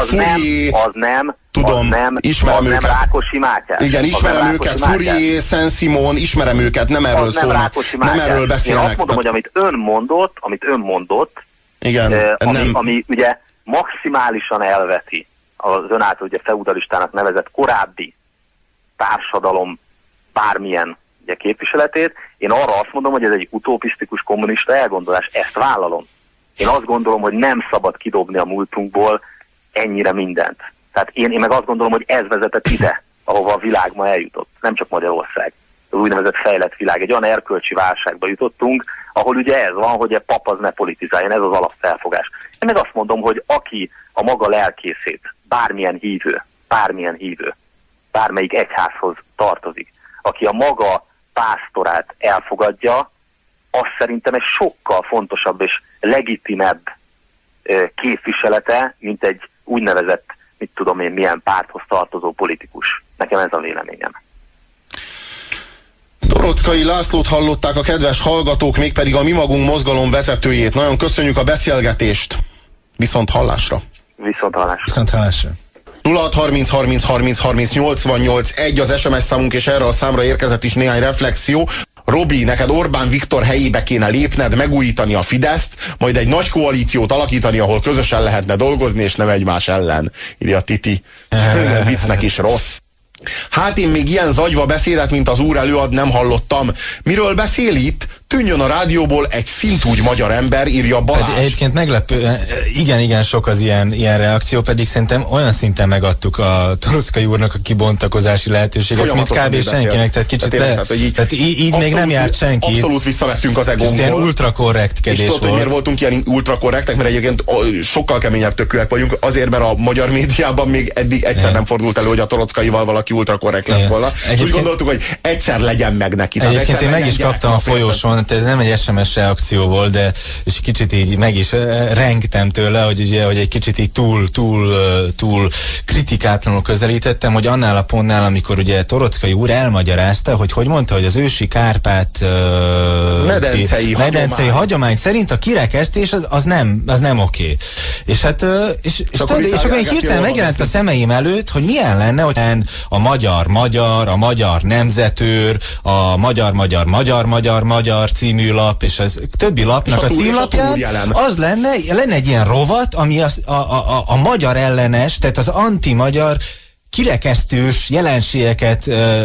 ismerem őket. Rákosi Mátyás. Igen, ismerem őket, Fourier, Saint-Simon, ismerem őket, nem erről szólnak, nem erről beszélnek. Én azt mondom, hogy amit ön mondott, igen, ami ugye maximálisan elveti az ön által ugye feudalistának nevezett korábbi társadalom bármilyen ugye képviseletét, én arra azt mondom, hogy ez egy utopisztikus kommunista elgondolás, ezt vállalom. Én azt gondolom, hogy nem szabad kidobni a múltunkból ennyire mindent. Tehát én meg azt gondolom, hogy ez vezetett ide, ahova a világ ma eljutott, nem csak Magyarország. Az úgynevezett fejlett világ. Egy olyan erkölcsi válságba jutottunk, ahol ugye ez van, hogy a pap az ne politizáljon, ez az alapfelfogás. Én meg azt mondom, hogy aki a maga lelkészét, bármilyen hívő, bármelyik egyházhoz tartozik, aki a maga pásztorát elfogadja, az szerintem egy sokkal fontosabb és legitimebb képviselete, mint egy úgynevezett, mit tudom én, milyen párthoz tartozó politikus. Nekem ez a véleményem. Toroczkai Lászlót hallották a kedves hallgatók, mégpedig a Mi Magunk mozgalom vezetőjét. Nagyon köszönjük a beszélgetést. Viszont hallásra. Viszont hallásra. Viszont hallásra. 0630 30 30 30 88 1 az SMS számunk, és erre a számra érkezett is néhány reflexió. Robi, neked Orbán Viktor helyébe kéne lépned, megújítani a Fideszt, majd egy nagy koalíciót alakítani, ahol közösen lehetne dolgozni, és nem egymás ellen, írja Titi. Viccnek is rossz. Hát én még ilyen zagyva beszédet, mint az úr előad, nem hallottam. Miről beszél itt? Tűnjön a rádióból egy szintúgy magyar ember, írja Balázs. Egyébként meglepő, igen sok az ilyen reakció, pedig szerintem olyan szinten megadtuk a Toroczkai úrnak a kibontakozási lehetőséget, mint kb. Senkinek, tehát kicsit tehát így még nem járt senki. Abszolút visszavettünk az egónkból. Ilyen ultrakorrektkedés volt. És miért voltunk ilyen ultrakorrektek, mert egyébként sokkal keményebb tökűek vagyunk, azért, mert a magyar médiában még eddig egyszer nem fordult elő, hogy a Toroczkaival valaki ultrakorrekt lett volna. Úgy gondoltuk, hogy egyszer legyen meg neki. Egyébként én meg is kaptam a folyosón, ez nem egy SMS reakció volt, de és kicsit így meg is rengtem tőle, hogy ugye, hogy egy kicsit így túl kritikátlanul közelítettem, hogy annál a pontnál, amikor ugye Toroczkai úr elmagyarázta, hogy mondta, hogy az ősi Kárpát medencei hagyomány szerint a kirekesztés az nem oké. És hát és akkor hirtelen megjelent a szemeim előtt, hogy milyen lenne, hogy a magyar nemzetőr, a magyar című lap, és az többi lapnak a címlapján az lenne egy ilyen rovat, ami a magyar ellenes, tehát az anti-magyar kirekesztős jelenségeket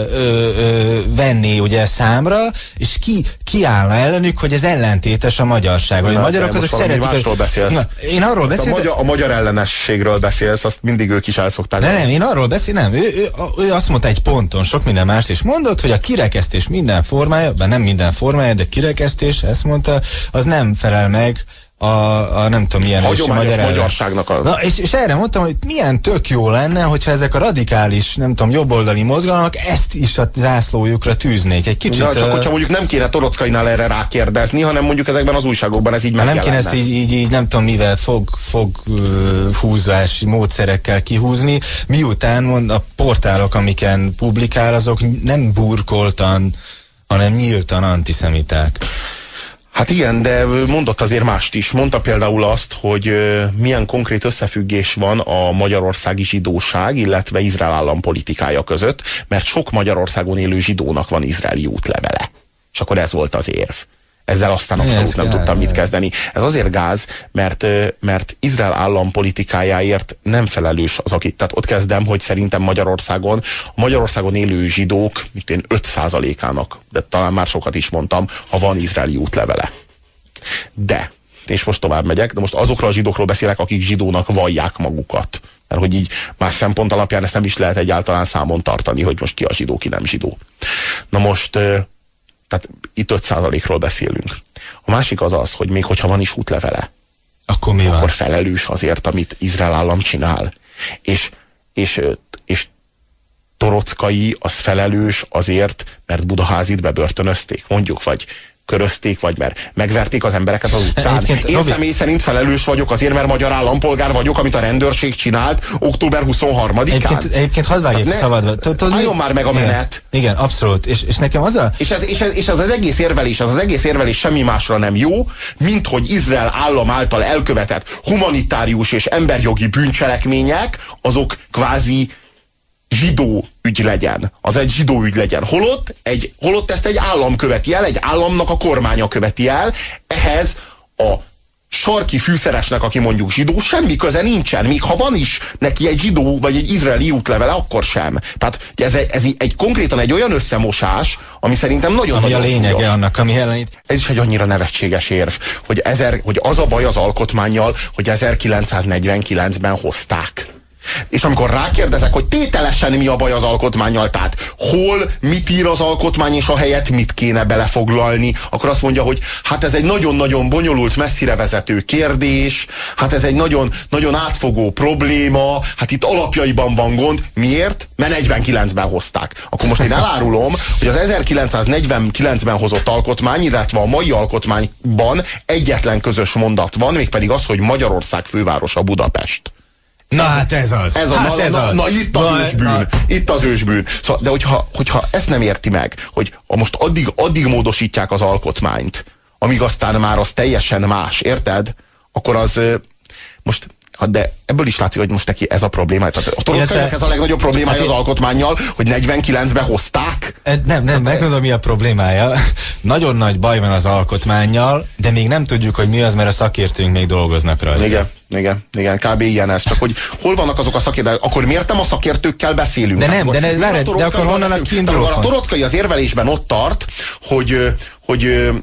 venné ugye számra, és kiállna ellenük, hogy ez ellentétes a magyarsággal. A magyarok azok szeretik... Én arról beszélek... A magyar ellenességről beszélsz, azt mindig ők is el szokták. Nem, én arról beszélek, ő azt mondta egy ponton, sok minden mást is mondott, hogy a kirekesztés minden formája, nem minden formája, de kirekesztés, ezt mondta, az nem felel meg a nem tudom milyen hagyományos magyarságnak az. Na, és erre mondtam, hogy milyen tök jó lenne, hogyha ezek a radikális, nem tudom, jobboldali mozgalmak ezt is a zászlójukra tűznék. Egy kicsit... Na, csak hogyha mondjuk nem kéne Torockainál erre rákérdezni, hanem mondjuk ezekben az újságokban ez így megjelenne. Nem kéne ezt így nem tudom mivel húzási módszerekkel kihúzni, miután a portálok, amiken publikál, azok nem burkoltan, hanem nyíltan antiszemiták. Hát igen, de mondott azért mást is. Mondta például azt, hogy milyen konkrét összefüggés van a magyarországi zsidóság, illetve Izrael állam politikája között, mert sok Magyarországon élő zsidónak van izraeli útlevele. És akkor ez volt az érv. Ezzel aztán abszolút nem tudtam mit kezdeni. Ez azért gáz, mert Izrael állam politikájáért nem felelős az, aki. Tehát ott kezdem, hogy szerintem Magyarországon élő zsidók, mint én 5%-ának, de talán már sokat is mondtam, ha van izraeli útlevele. De, és most tovább megyek, de most azokról a zsidókról beszélek, akik zsidónak vallják magukat. Mert hogy így más szempont alapján ezt nem is lehet egyáltalán számon tartani, hogy most ki a zsidó, ki nem zsidó. Na most, tehát itt 5%-ról beszélünk. A másik az, hogy még hogyha van is útlevele, akkor mi van? Akkor felelős azért, amit Izrael állam csinál. És Torockai az felelős azért, mert Budaházit bebörtönözték, mondjuk, vagy körözték, vagy mert megverték az embereket az utcán. Én személy szerint felelős vagyok azért, mert magyar állampolgár vagyok, amit a rendőrség csinált október 23-án. Egyébként hadd vágjék szabadba. Álljon már meg a menet. Igen, abszolút. És nekem az a... És az egész érvelés semmi másra nem jó, mint hogy Izrael állam által elkövetett humanitárius és emberjogi bűncselekmények, azok kvázi zsidó ügy legyen. Az egy zsidó ügy legyen. Holott ezt egy állam követi el, egy államnak a kormánya követi el. Ehhez a sarki fűszeresnek, aki mondjuk zsidó, semmi köze nincsen. Még ha van is neki egy zsidó vagy egy izraeli útlevele, akkor sem. Tehát ez konkrétan egy olyan összemosás, ami szerintem nagyon-nagyon a lényege súlyos. Annak, ami ellenít. Ez is egy annyira nevetséges érv, hogy az a baj az alkotmánnyal, hogy 1949-ben hozták. És amikor rákérdezek, hogy tételesen mi a baj az alkotmánnyal, tehát hol, mit ír az alkotmány, és a helyet mit kéne belefoglalni, akkor azt mondja, hogy hát ez egy nagyon-nagyon bonyolult, messzire vezető kérdés, hát ez egy nagyon átfogó probléma, hát itt alapjaiban van gond. Miért? Mert 49-ben hozták. Akkor most én elárulom, hogy az 1949-ben hozott alkotmány, illetve a mai alkotmányban egyetlen közös mondat van, mégpedig az, hogy Magyarország fővárosa Budapest. Na hát ez az. Na itt az ősbűn. Itt az ősbűn. Szóval, de hogyha ezt nem érti meg, hogy most addig módosítják az alkotmányt, amíg aztán már az teljesen más, érted? Akkor az most, de ebből is látszik, hogy most neki ez a probléma. Tehát a Torockainak ez a legnagyobb problémája az alkotmánnyal, hogy 49-ben hozták. Nem, megmondom, mi a problémája. Nagyon nagy baj van az alkotmánnyal, de még nem tudjuk, hogy mi az, mert a szakértőink még dolgoznak rajta. Igen, kb. Ilyen ez. Csak hogy hol vannak azok a szakértők, akkor miért nem a szakértőkkel beszélünk? De akkor honnan a kiinduló? A Torockai az érvelésben ott tart, hogy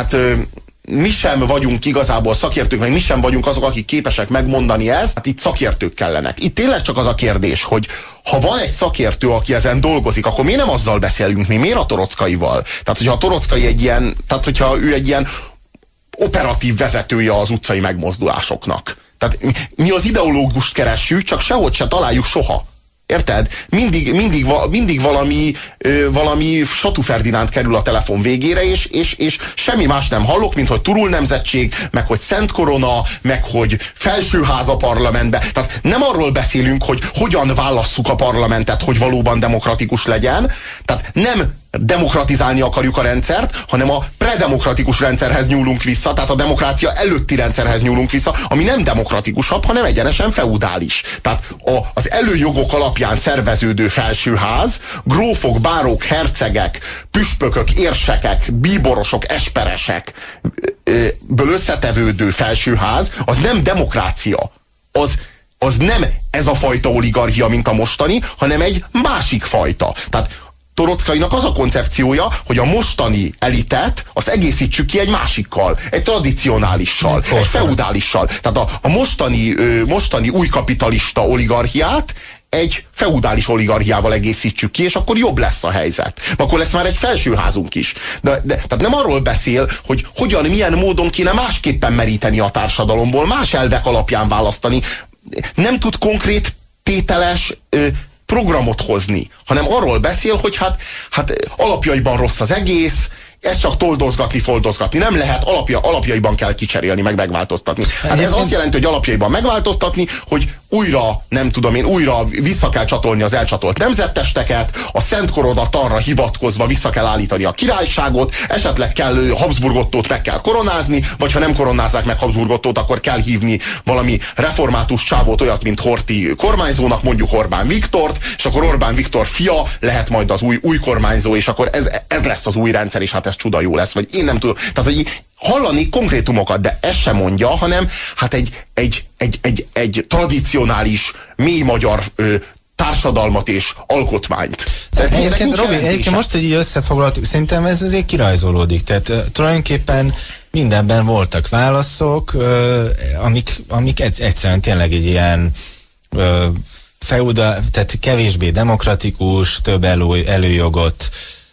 mi sem vagyunk igazából szakértők, meg mi sem vagyunk azok, akik képesek megmondani ezt, hát itt szakértők kellenek. Itt tényleg csak az a kérdés, hogy ha van egy szakértő, aki ezen dolgozik, akkor miért nem azzal beszélünk mi? Miért a Torockaival? Tehát, hogyha a Torockai hogyha ő egy ilyen operatív vezetője az utcai megmozdulásoknak. Tehát mi az ideológust keressük, csak sehogy se találjuk soha. Érted? Mindig valami Satu Ferdinánd kerül a telefon végére, és semmi más nem hallok, mint hogy Turul nemzetség, meg hogy Szent Korona, meg hogy felsőház a parlamentbe. Tehát nem arról beszélünk, hogy hogyan válasszuk a parlamentet, hogy valóban demokratikus legyen. Tehát nem demokratizálni akarjuk a rendszert, hanem a predemokratikus rendszerhez nyúlunk vissza, tehát a demokrácia előtti rendszerhez nyúlunk vissza, ami nem demokratikusabb, hanem egyenesen feudális. Tehát az előjogok alapján szerveződő felsőház, grófok, bárók, hercegek, püspökök, érsekek, bíborosok, esperesek ből összetevődő felsőház, az nem demokrácia. Az nem ez a fajta oligarchia, mint a mostani, hanem egy másik fajta. Tehát Torockainak az a koncepciója, hogy a mostani elitet azt egészítsük ki egy másikkal, egy tradicionálissal, egy feudálissal. Tehát a mostani új kapitalista oligarchiát egy feudális oligarchiával egészítsük ki, és akkor jobb lesz a helyzet. Akkor lesz már egy felsőházunk is. Tehát nem arról beszél, hogy hogyan, milyen módon kéne másképpen meríteni a társadalomból, más elvek alapján választani. Nem tud konkrét tételes programot hozni, hanem arról beszél, hogy hát alapjaiban rossz az egész, ezt csak toldozgatni, foldozgatni nem lehet, alapjaiban kell kicserélni, meg megváltoztatni. Hát ez azt jelenti, hogy alapjaiban megváltoztatni, hogy újra, nem tudom én, újra vissza kell csatolni az elcsatolt nemzettesteket, a Szent Korodat arra hivatkozva vissza kell állítani a királyságot, esetleg kell Habsburg Ottót meg kell koronázni, vagy ha nem koronázzák meg Habsburg Ottót, akkor kell hívni valami református csávót, olyat, mint Horthy kormányzónak, mondjuk Orbán Viktort, és akkor Orbán Viktor fia lehet majd az új kormányzó, és akkor ez lesz az új rendszer, és hát ez csuda jó lesz, vagy én nem tudom. Tehát, hogy hallani konkrétumokat, de ezt sem mondja, hanem hát egy tradicionális, mély magyar társadalmat és alkotmányt. Egyébként, Robi, most, hogy így összefoglaltuk, szerintem ez azért kirajzolódik. Tehát tulajdonképpen mindenben voltak válaszok, amik egyszerűen tényleg egy ilyen tehát kevésbé demokratikus, több előjogot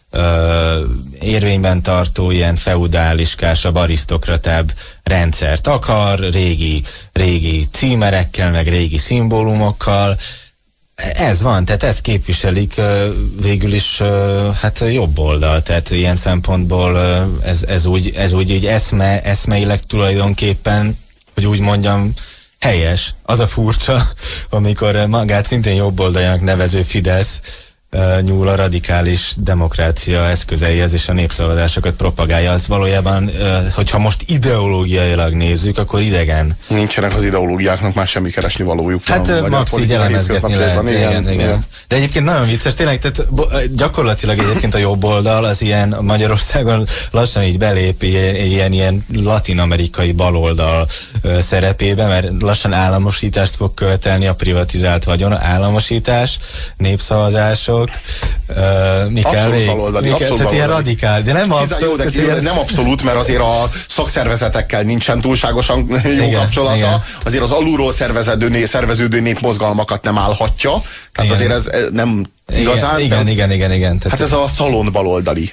érvényben tartó, ilyen feudáliskásabb, arisztokratább rendszert akar, régi címerekkel, meg régi szimbólumokkal. Ez van, tehát ezt képviselik végül is hát jobb oldal, tehát ilyen szempontból ez úgy eszmeileg tulajdonképpen, hogy úgy mondjam, helyes. Az a furcsa, amikor magát szintén jobb oldaljának nevező Fidesz nyúl a radikális demokrácia eszközeihez és a népszavazásokat propagálja. Az valójában, hogyha most ideológiailag nézzük, akkor idegen. Nincsenek az ideológiáknak már semmi keresni valójuk. Hát max így elemezgetni lehet. Igen. De egyébként nagyon vicces, tényleg, tehát gyakorlatilag egyébként a jobb oldal az ilyen Magyarországon lassan így belép ilyen latin-amerikai baloldal szerepébe, mert lassan államosítást fog követelni, a privatizált vagyon, államosítás, népszavazások, mi kell még? Tehát ilyen radikál, de nem abszolút. Nem abszolút, mert azért a szakszervezetekkel nincsen túlságosan jó kapcsolata. Igen. Azért az alulról szerveződő népmozgalmakat nem állhatja. Tehát igen. Azért ez nem igazán. Igen. Hát ez a szalon baloldali.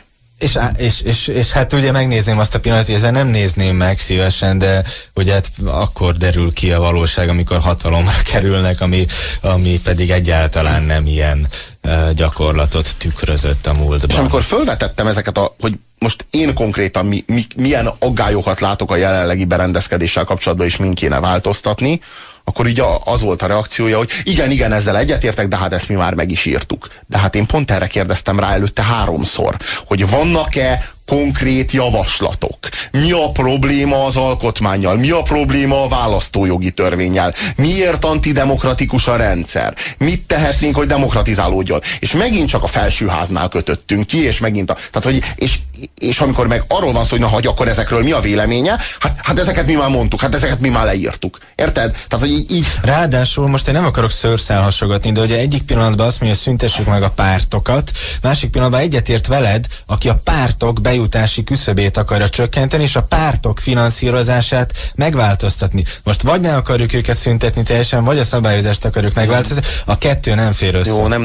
És hát ugye megnézném azt a pillanatot, hogy ezzel nem nézném meg szívesen, de ugye hát akkor derül ki a valóság, amikor hatalomra kerülnek, ami pedig egyáltalán nem ilyen gyakorlatot tükrözött a múltban. És amikor fölvetettem ezeket, hogy most én konkrétan milyen aggályokat látok a jelenlegi berendezkedéssel kapcsolatban, és min kéne változtatni, akkor így az volt a reakciója, hogy igen, ezzel egyetértek, de hát ezt mi már meg is írtuk. De hát én pont erre kérdeztem rá előtte 3-szor, hogy vannak-e konkrét javaslatok? Mi a probléma az alkotmánnyal? Mi a probléma a választójogi törvénnyel? Miért antidemokratikus a rendszer? Mit tehetnénk, hogy demokratizálódjon? És megint csak a felsőháznál kötöttünk ki, és megint tehát, hogy, és amikor meg arról van szó, hogy akkor ezekről mi a véleménye, hát ezeket mi már mondtuk, hát ezeket mi már leírtuk. Érted? Tehát, hogy így... Ráadásul most én nem akarok szőrszálhasogatni, de ugye egyik pillanatban azt mondja, hogy szüntessük meg a pártokat, másik pillanatban egyetért veled, aki a pártok bejutási küszöbét akarja csökkenteni, és a pártok finanszírozását megváltoztatni. Most vagy ne akarjuk őket szüntetni teljesen, vagy a szabályozást akarjuk megváltoztatni. A kettő nem fér össze. Jó,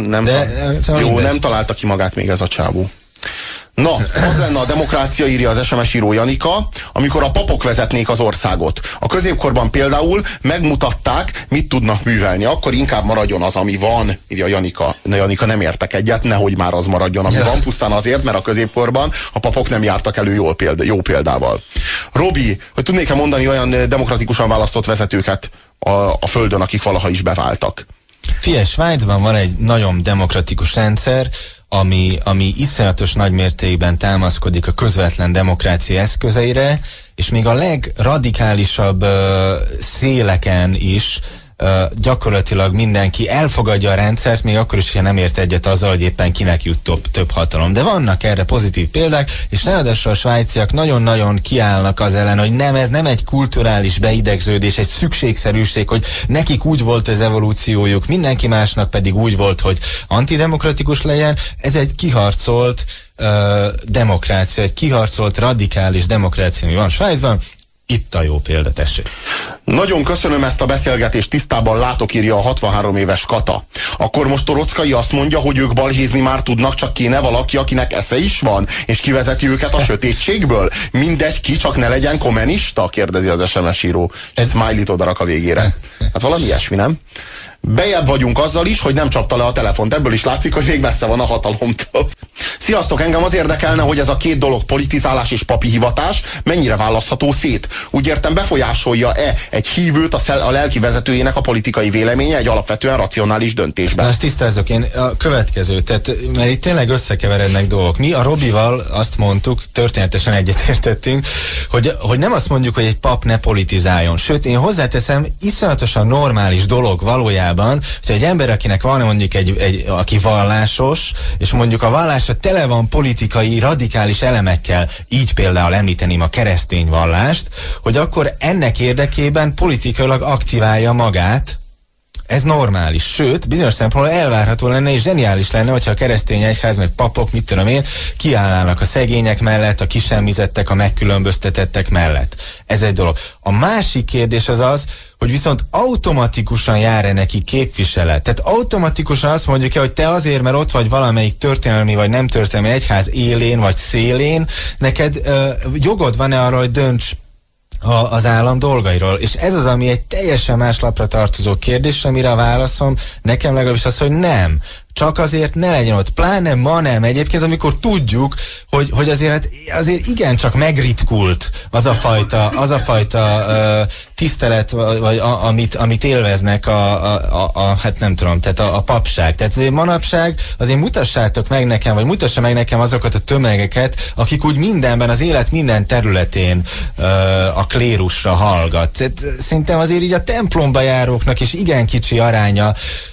nem találta ki magát még ez a csávó. Na, az lenne a demokrácia, írja az SMS író Janika, amikor a papok vezetnék az országot. A középkorban például megmutatták, mit tudnak művelni. Akkor inkább maradjon az, ami van, írja Janika. Janika, nem értek egyet, nehogy már az maradjon, ami van, pusztán azért, mert a középkorban a papok nem jártak elő jó példával. Robi, hogy tudnék-e mondani olyan demokratikusan választott vezetőket a földön, akik valaha is beváltak? Figyelj, Svájcban van egy nagyon demokratikus rendszer, ami iszonyatos nagymértékben támaszkodik a közvetlen demokrácia eszközeire, és még a legradikálisabb széleken is gyakorlatilag mindenki elfogadja a rendszert, még akkor is, ha nem ért egyet azzal, hogy éppen kinek jut több hatalom. De vannak erre pozitív példák, és ráadásul a svájciak nagyon-nagyon kiállnak az ellen, hogy ez nem egy kulturális beidegződés, egy szükségszerűség, hogy nekik úgy volt az evolúciójuk, mindenki másnak pedig úgy volt, hogy antidemokratikus legyen. Ez egy kiharcolt demokrácia, egy kiharcolt radikális demokrácia, ami van Svájcban. Itt a jó példa, tessék. Nagyon köszönöm ezt a beszélgetést, tisztában látok, írja a 63 éves Kata. Akkor most Torockai azt mondja, hogy ők balhézni már tudnak, csak kéne valaki, akinek esze is van, és kivezeti őket a sötétségből. Mindegy ki, csak ne legyen kommunista, kérdezi az SMS író. Ez smiley-t odarak a végére. Hát valami ilyesmi, nem? Bejebb vagyunk azzal is, hogy nem csapta le a telefont. Ebből is látszik, hogy még messze van a hatalomtól. Sziasztok, engem az érdekelne, hogy ez a két dolog, politizálás és papi hivatás, mennyire választható szét. Úgy értem, befolyásolja-e egy egy hívőt a lelki vezetőjének a politikai véleménye egy alapvetően racionális döntésben. Na, ezt tisztázzuk én a következő, tehát, mert itt tényleg összekeverednek dolgok. Mi a Robival azt mondtuk, történetesen egyetértettünk, hogy nem azt mondjuk, hogy egy pap ne politizáljon. Sőt, én hozzáteszem, iszonyatosan normális dolog valójában, hogy egy ember, akinek van mondjuk aki vallásos, és mondjuk a vallása tele van politikai, radikális elemekkel, így például említeném a keresztény vallást, hogy akkor ennek érdekében politikailag aktiválja magát. Ez normális, sőt, bizonyos szempontból elvárható lenne, és zseniális lenne, hogyha a keresztény egyház, meg papok, mit tudom én, kiállnának a szegények mellett, a kisemmizettek, a megkülönböztetettek mellett. Ez egy dolog. A másik kérdés az, hogy viszont automatikusan jár-e neki képviselet. Tehát automatikusan azt mondjuk-e, hogy te azért, mert ott vagy valamelyik történelmi vagy nem történelmi egyház élén vagy szélén, neked jogod van-e arra, hogy dönts az állam dolgairól. És ez az, ami egy teljesen más lapra tartozó kérdés, amire a válaszom nekem legalábbis az, hogy nem. Csak azért ne legyen ott. Pláne ma nem. Egyébként, amikor tudjuk, hogy azért igencsak megritkult az a fajta tisztelet, vagy amit élveznek hát nem tudom, tehát a papság. Tehát azért manapság azért mutassátok meg nekem, vagy mutassa meg nekem azokat a tömegeket, akik úgy mindenben, az élet minden területén a klérusra hallgat. Tehát szerintem azért így a templomba járóknak is igen kicsi aránya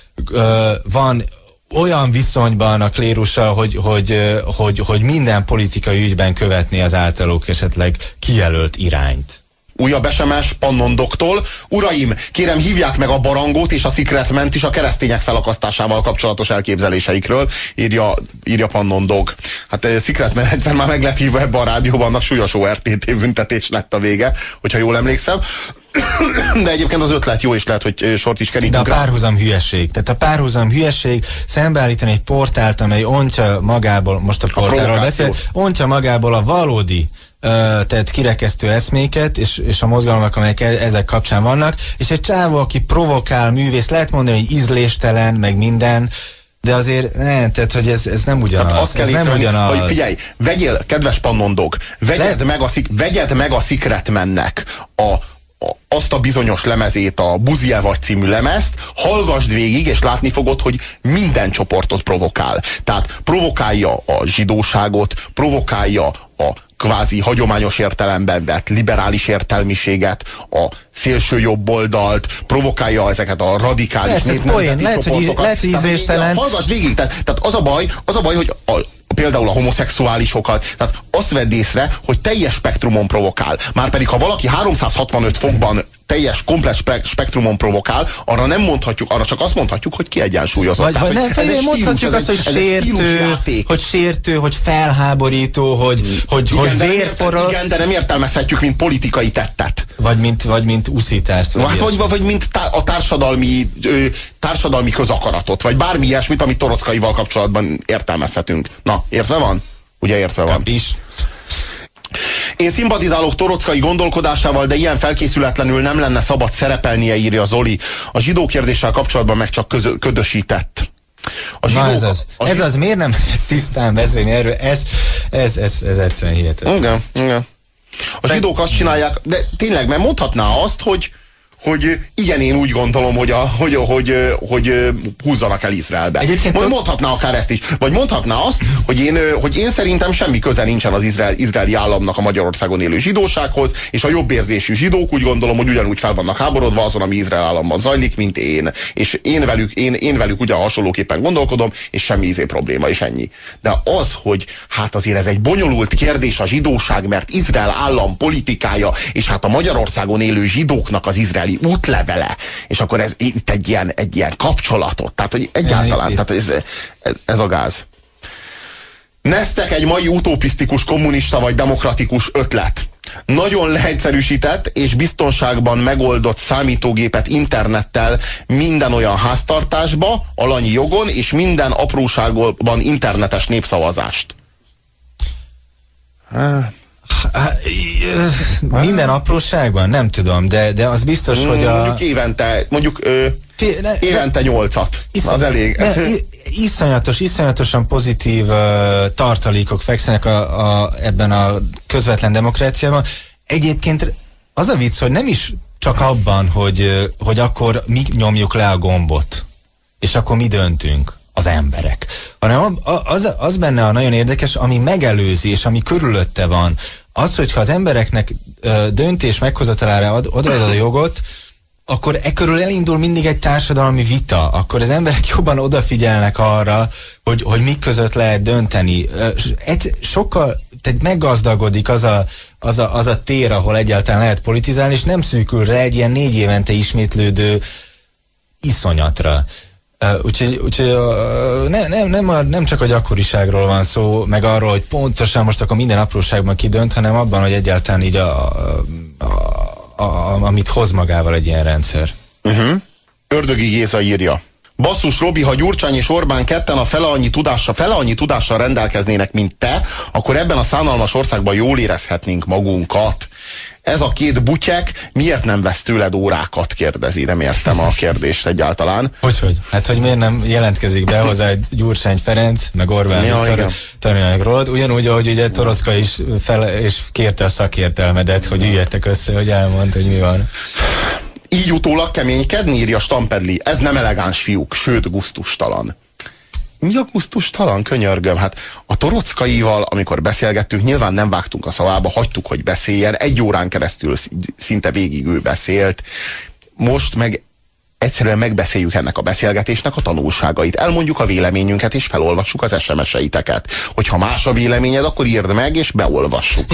van olyan viszonyban a klérussal, hogy minden politikai ügyben követni az általuk esetleg kijelölt irányt. Újabb SMS Pannondoktól. Uraim, kérem hívják meg a Barangót és a Secretment is a keresztények felakasztásával kapcsolatos elképzeléseikről, írja Pannondog. Hát Secretman egyszer már meg lett hívva ebbe a rádióban, annak súlyos ORTT büntetés lett a vége, hogyha jól emlékszem. De egyébként az ötlet jó, és lehet, hogy sort is kerítünk. De a párhuzam hülyeség. Tehát a párhuzam hülyeség, szembeállítani egy portált, amely ontja magából, most a portálról beszél, ontja magából a valódi tehát kirekesztő eszméket, és a mozgalmak, amelyek ezek kapcsán vannak, és egy csávó, aki provokál, művész, lehet mondani, hogy ízléstelen, meg minden, de azért nem, tehát hogy ez nem ugyanaz. Tehát azt kell észrevenni, hogy figyelj, vegyél, kedves Pannondog, vegyed meg a Secretmannek azt a bizonyos lemezét, a Buzievagy című lemezt, hallgasd végig, és látni fogod, hogy minden csoportot provokál. Tehát provokálja a zsidóságot, provokálja a kvázi hagyományos értelemben vett liberális értelmiséget, a szélső jobboldalt, provokálja ezeket a radikális népnemzeti csoportokat. Lehet, hogy ízléstelen. Hallgasd végig, tehát az a baj, hogy például a homoszexuálisokat, tehát azt vedd észre, hogy teljes spektrumon provokál. Márpedig, ha valaki 365 fokban teljes, komplet spektrumon provokál, arra csak azt mondhatjuk, hogy kiegyensúlyozott. Vagy nem, mondhatjuk azt, hogy sértő, hogy felháborító, hogy vérforral. Igen, de nem értelmezhetjük, mint politikai tettet. Vagy mint uszítást. Vagy mint a társadalmi közakaratot, vagy bármi ilyesmit, amit Torockaival kapcsolatban értelmezhetünk. Na, értve van? Ugye értve van. Kapis. Én szimpatizálok Torockai gondolkodásával, de ilyen felkészületlenül nem lenne szabad szerepelnie, írja Zoli. A zsidó kérdéssel kapcsolatban meg csak ködösített. Ez az, miért nem tisztán beszélni erről? Ez egyszerűen hihetetlen. Igen. A zsidók azt csinálják, de tényleg, mert mondhatná azt, hogy igen, én úgy gondolom, hogy húzzanak el Izraelbe. Mondhatná akár ezt is. Vagy mondhatná azt, hogy én szerintem semmi köze nincsen az izraeli államnak a Magyarországon élő zsidósághoz, és a jobbérzésű zsidók úgy gondolom, hogy ugyanúgy fel vannak háborodva azon, ami Izrael államban zajlik, mint én. És én velük ugyan hasonlóképpen gondolkodom, és semmi probléma, és ennyi. De az, hogy hát azért ez egy bonyolult kérdés a zsidóság, mert Izrael állam politikája, és hát a Magyarországon élő zsidóknak az izraeli útlevele, és akkor ez itt egy ilyen kapcsolatot, tehát hogy egyáltalán, tehát ez a gáz. Neztek egy mai utopisztikus kommunista vagy demokratikus ötlet. Nagyon leegyszerűsített és biztonságban megoldott számítógépet internettel minden olyan háztartásba, alanyi jogon és minden apróságban internetes népszavazást. Minden apróságban? Nem tudom, de az biztos, hogy mondjuk évente 8-at. Az elég. Iszonyatosan pozitív tartalékok fekszenek ebben a közvetlen demokráciában. Egyébként az a vicc, hogy nem is csak abban, hogy akkor mi nyomjuk le a gombot, és akkor mi döntünk, az emberek. Hanem az benne a nagyon érdekes, ami megelőzi, és ami körülötte van. Az, hogyha az embereknek döntés meghozatalára odaad a jogot, akkor körül elindul mindig egy társadalmi vita. Akkor az emberek jobban odafigyelnek arra, hogy mik között lehet dönteni. Sokkal, tehát meggazdagodik az a tér, ahol egyáltalán lehet politizálni, és nem szűkül rá egy ilyen 4 évente ismétlődő iszonyatra. Úgyhogy nem csak a gyakoriságról van szó, meg arról, hogy pontosan most akkor minden apróságban kidönt, hanem abban, hogy egyáltalán így amit hoz magával egy ilyen rendszer. Ördögi Géza írja. Basszus, Robi, ha Gyurcsány és Orbán ketten a fele annyi tudással rendelkeznének, mint te, akkor ebben a szánalmas országban jól érezhetnénk magunkat. Ez a két butyek miért nem vesz tőled órákat, kérdezi. Nem értem a kérdést egyáltalán. Hogy? Hát, hogy miért nem jelentkezik be hozzá egy Gyurcsány Ferenc, meg Orbán Viktor tanulják rólad, ugyanúgy, ahogy ugye Toroczka is és kérte a szakértelmedet, hogy üljetek össze, hogy elmond, hogy mi van. Így utólag keménykedni, írja Stampedli. Ez nem elegáns, fiúk, sőt gusztustalan. Mi a gusztustalan? Könyörgöm. Hát a Toroczkaival, amikor beszélgettünk, nyilván nem vágtunk a szavába, hagytuk, hogy beszéljen. 1 órán keresztül szinte végig ő beszélt. Most meg egyszerűen megbeszéljük ennek a beszélgetésnek a tanulságait. Elmondjuk a véleményünket, és felolvassuk az SMS-eiteket. Hogyha más a véleményed, akkor írd meg, és beolvassuk.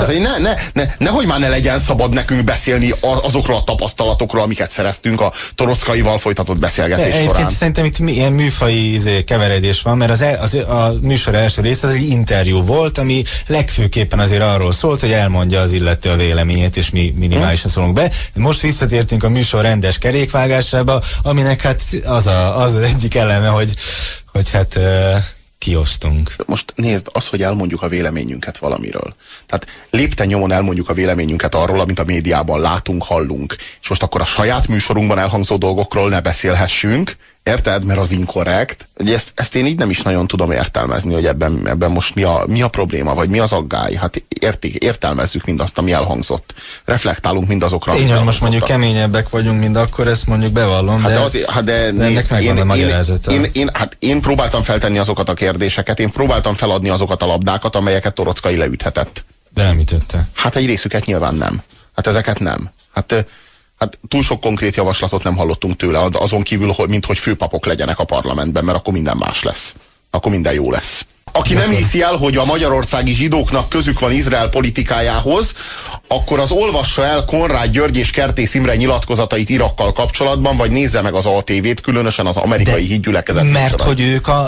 Nehogy már ne legyen szabad nekünk beszélni azokról a tapasztalatokról, amiket szereztünk a Toroczkaival folytatott beszélgetés során. Egyébként szerintem itt ilyen műfaji keveredés van, mert a műsor első rész az egy interjú volt, ami legfőképpen azért arról szólt, hogy elmondja az illető a véleményét, és mi minimálisan szólunk be. Most visszatértünk a műsor rendes kerékvágás, aminek hát az egyik eleme, hogy hát kiosztunk. Most nézd, az, hogy elmondjuk a véleményünket valamiről. Tehát lépten nyomon elmondjuk a véleményünket arról, amit a médiában látunk, hallunk. És most akkor a saját műsorunkban elhangzó dolgokról ne beszélhessünk, érted? Mert az inkorrekt. Ezt én így nem is nagyon tudom értelmezni, hogy ebben most mi a probléma, vagy mi az aggály. Hát értelmezzük mindazt, ami elhangzott. Reflektálunk mindazokra. Én, hogy most mondjuk keményebbek vagyunk, mint akkor, ezt mondjuk bevallom, de ennek megvan a magyarázata. Én próbáltam feltenni azokat a kérdéseket, én próbáltam feladni azokat a labdákat, amelyeket Toroczkai leüthetett. De nem ütötte. Hát egy részüket nyilván nem. Hát ezeket nem. Hát túl sok konkrét javaslatot nem hallottunk tőle, azon kívül, hogy főpapok legyenek a parlamentben, mert akkor minden más lesz. Akkor minden jó lesz. Aki nem hiszi el, hogy a magyarországi zsidóknak közük van Izrael politikájához, akkor az olvassa el Konrád György és Kertész Imre nyilatkozatait Irakkal kapcsolatban, vagy nézze meg az ATV-t, különösen az amerikai hídgyülekezet. Mert hogy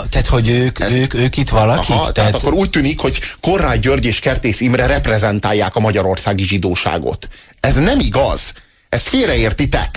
ők itt valakik? Tehát akkor úgy tűnik, hogy Konrád György és Kertész Imre reprezentálják a magyarországi zsidóságot. Ez nem igaz. Ezt félreértitek.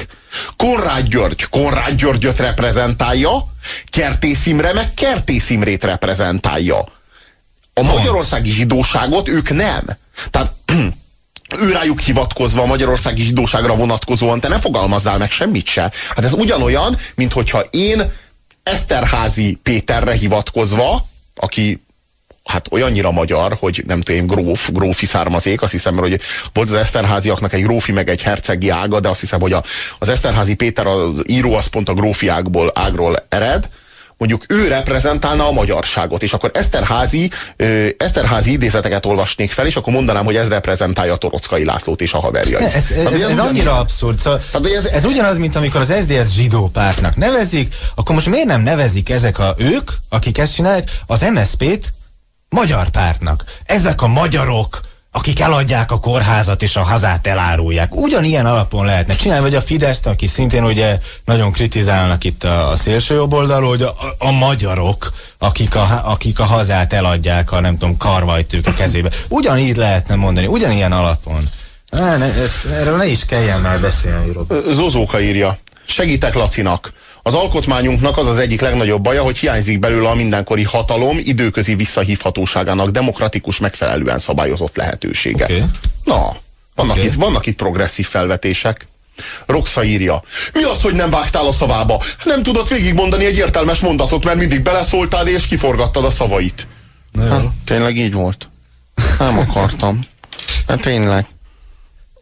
Konrád Györgyöt reprezentálja, Kertész Imre meg Kertész Imrét reprezentálja. A magyarországi zsidóságot ők nem. Tehát őrájuk hivatkozva a magyarországi zsidóságra vonatkozóan te ne fogalmazzál meg semmit se. Hát ez ugyanolyan, mint hogyha én Eszterházy Péterre hivatkozva, aki hát olyannyira magyar, hogy nem tudom, grófi származék, azt hiszem, hogy volt az Eszterháziaknak egy grófi meg egy hercegi ága, de azt hiszem, hogy az Eszterházy Péter, az író, az pont a grófi ágról ered, mondjuk ő reprezentálna a magyarságot, és akkor Eszterházy idézeteket olvasnék fel, és akkor mondanám, hogy ez reprezentálja a Toroczkai Lászlót és a haverjait. Ez annyira abszurd. Szóval ez ugyanaz, mint amikor az SZDSZ zsidó pártnak nevezik, akkor most miért nem nevezik ők, akik ezt csinálják, az MSZP-t magyar pártnak. Ezek a magyarok, akik eladják a kórházat és a hazát elárulják. Ugyanilyen alapon lehetne csinálni, vagy a Fideszt, aki szintén ugye nagyon kritizálnak itt a szélső jobb oldalról, hogy a magyarok, akik a hazát eladják a nem tudom, karvajtők a kezébe. Ugyanígy lehetne mondani, ugyanilyen alapon. Erről ne is kelljen már beszélni, Robert. Zozóka írja. Segítek Lacinak. Az alkotmányunknak az az egyik legnagyobb baja, hogy hiányzik belőle a mindenkori hatalom időközi visszahívhatóságának demokratikus, megfelelően szabályozott lehetősége. Okay. Na, vannak itt progresszív felvetések. Roxa írja. Mi az, hogy nem vágtál a szavába? Nem tudod végigmondani egy értelmes mondatot, mert mindig beleszóltál és kiforgattad a szavait. Tényleg így volt? Nem akartam. Hát tényleg.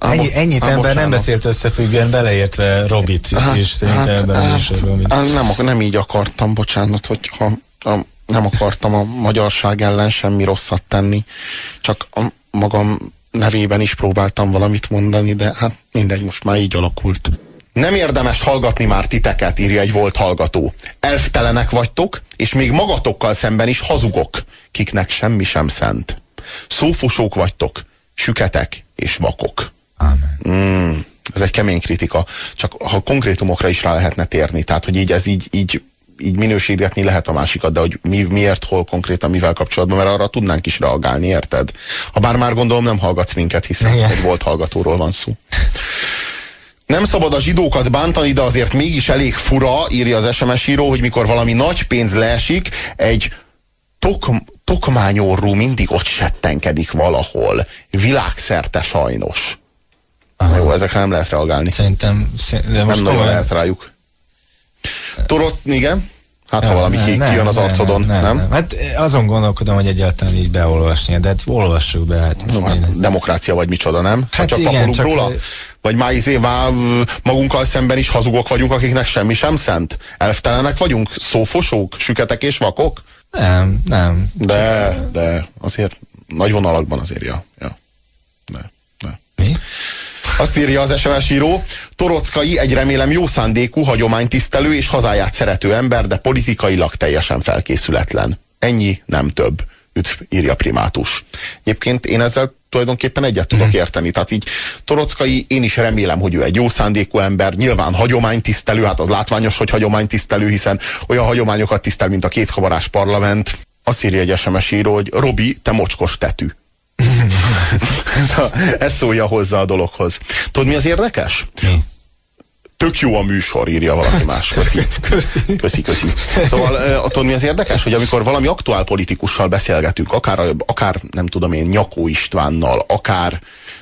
Ennyit ember nem beszélt összefüggően, beleértve Robit is, szerintem ebben a műsorban. Nem így akartam, bocsánat, hogyha nem akartam a magyarság ellen semmi rosszat tenni, csak a magam nevében is próbáltam valamit mondani, de hát mindegy, most már így alakult. Nem érdemes hallgatni már titeket, írja egy volt hallgató. Elftelenek vagytok, és még magatokkal szemben is hazugok, kiknek semmi sem szent. Szófosók vagytok, süketek és vakok. Amen. Ez egy kemény kritika, csak ha konkrétumokra is rá lehetne térni, tehát hogy így minősítgetni lehet a másikat, de hogy miért, hol konkrétan, mivel kapcsolatban, mert arra tudnánk is reagálni, érted? Habár már gondolom nem hallgatsz minket, hiszen egy volt hallgatóról van szó. Nem szabad a zsidókat bántani, de azért mégis elég fura, írja az SMS író, hogy mikor valami nagy pénz leesik, egy tokmányorrú mindig ott settenkedik valahol. Világszerte sajnos. Jó, ezekre nem lehet reagálni. Szerintem de most nem nagyon lehet rájuk. Igen? Hát ha valami kijön az arcodon, nem? Hát azon gondolkodom, hogy egyáltalán így beolvasni, de hát olvassuk be. Hát demokrácia vagy micsoda, nem? Hát csak igen, pakolunk csak róla? Vagy már magunkkal szemben is hazugok vagyunk, akiknek semmi sem szent? Elftelenek vagyunk? Szófosók? Süketek és vakok? Nem. De azért nagy vonalakban azért, ja. De. Mi? Azt írja az SMS író, Torockai egy remélem jó szándékú, hagyománytisztelő és hazáját szerető ember, de politikailag teljesen felkészületlen. Ennyi, nem több. Üdv, írja Primátus. Egyébként én ezzel tulajdonképpen egyet tudok érteni. Tehát így Torockai, én is remélem, hogy ő egy jó szándékú ember, nyilván hagyománytisztelő, hát az látványos, hogy hagyománytisztelő, hiszen olyan hagyományokat tisztel, mint a kétkamarás parlament. Azt írja egy SMS író, hogy Robi, te mocskos tetű. Ez szólja hozzá a dologhoz. Tudod, mi az érdekes? Mi? Tök jó a műsor, írja valaki más. Köszi. Szóval tudod, mi az érdekes? Hogy amikor valami aktuál politikussal beszélgetünk, akár nem tudom én, Nyakó Istvánnal, akár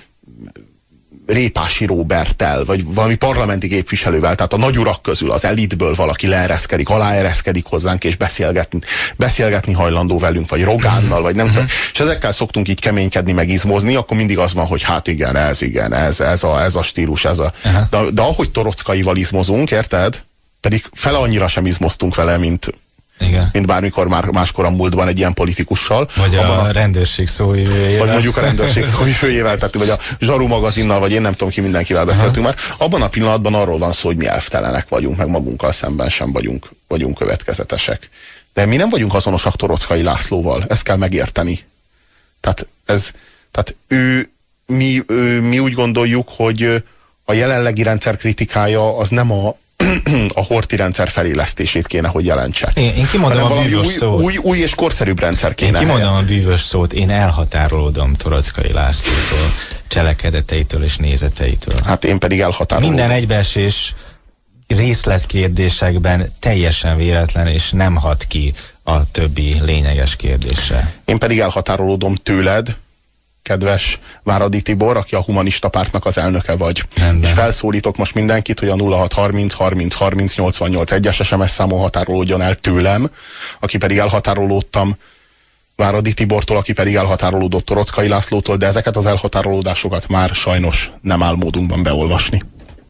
Répási Róberttel, vagy valami parlamenti képviselővel, tehát a nagyurak közül, az elitből valaki leereszkedik, aláereszkedik hozzánk, és beszélgetni hajlandó velünk, vagy Rogánnal, vagy nem tudom. És ezekkel szoktunk így keménykedni, meg izmozni, akkor mindig az van, hogy hát igen, ez a stílus, ez a... De ahogy Torockaival izmozunk, érted? Pedig fele annyira sem izmoztunk vele, mint bármikor már máskor a múltban egy ilyen politikussal. Vagy a rendőrség szóvivőjével. Vagy mondjuk a rendőrség szóvivőjével, tehát vagy a Zsaru magazinnal, vagy én nem tudom ki, mindenkivel beszéltünk már. Abban a pillanatban arról van szó, hogy mi elftelenek vagyunk, meg magunkkal szemben sem vagyunk következetesek. De mi nem vagyunk azonosak Torockai Lászlóval, ezt kell megérteni. Tehát mi úgy gondoljuk, hogy a jelenlegi rendszer kritikája az nem a Horthy rendszer felélesztését kéne, hogy jelentse. Én kimondom a bűvös szót. Új és korszerűbb rendszer kéne. Én kimondom a bűvös szót, én elhatárolódom Torockai Lászlótól, cselekedeteitől és nézeteitől. Hát én pedig elhatárolódom. Minden egybeesés részletkérdésekben teljesen véletlen, és nem hat ki a többi lényeges kérdésre. Én pedig elhatárolódom tőled, kedves Váradi Tibor, aki a Humanista Pártnak az elnöke vagy. Rendben. És felszólítok most mindenkit, hogy a 0630 30 30 88 1-es SMS számon határolódjon el tőlem, aki pedig elhatárolódtam Váradi Tibortól, aki pedig elhatárolódott Torockai Lászlótól, de ezeket az elhatárolódásokat már sajnos nem áll módunkban beolvasni.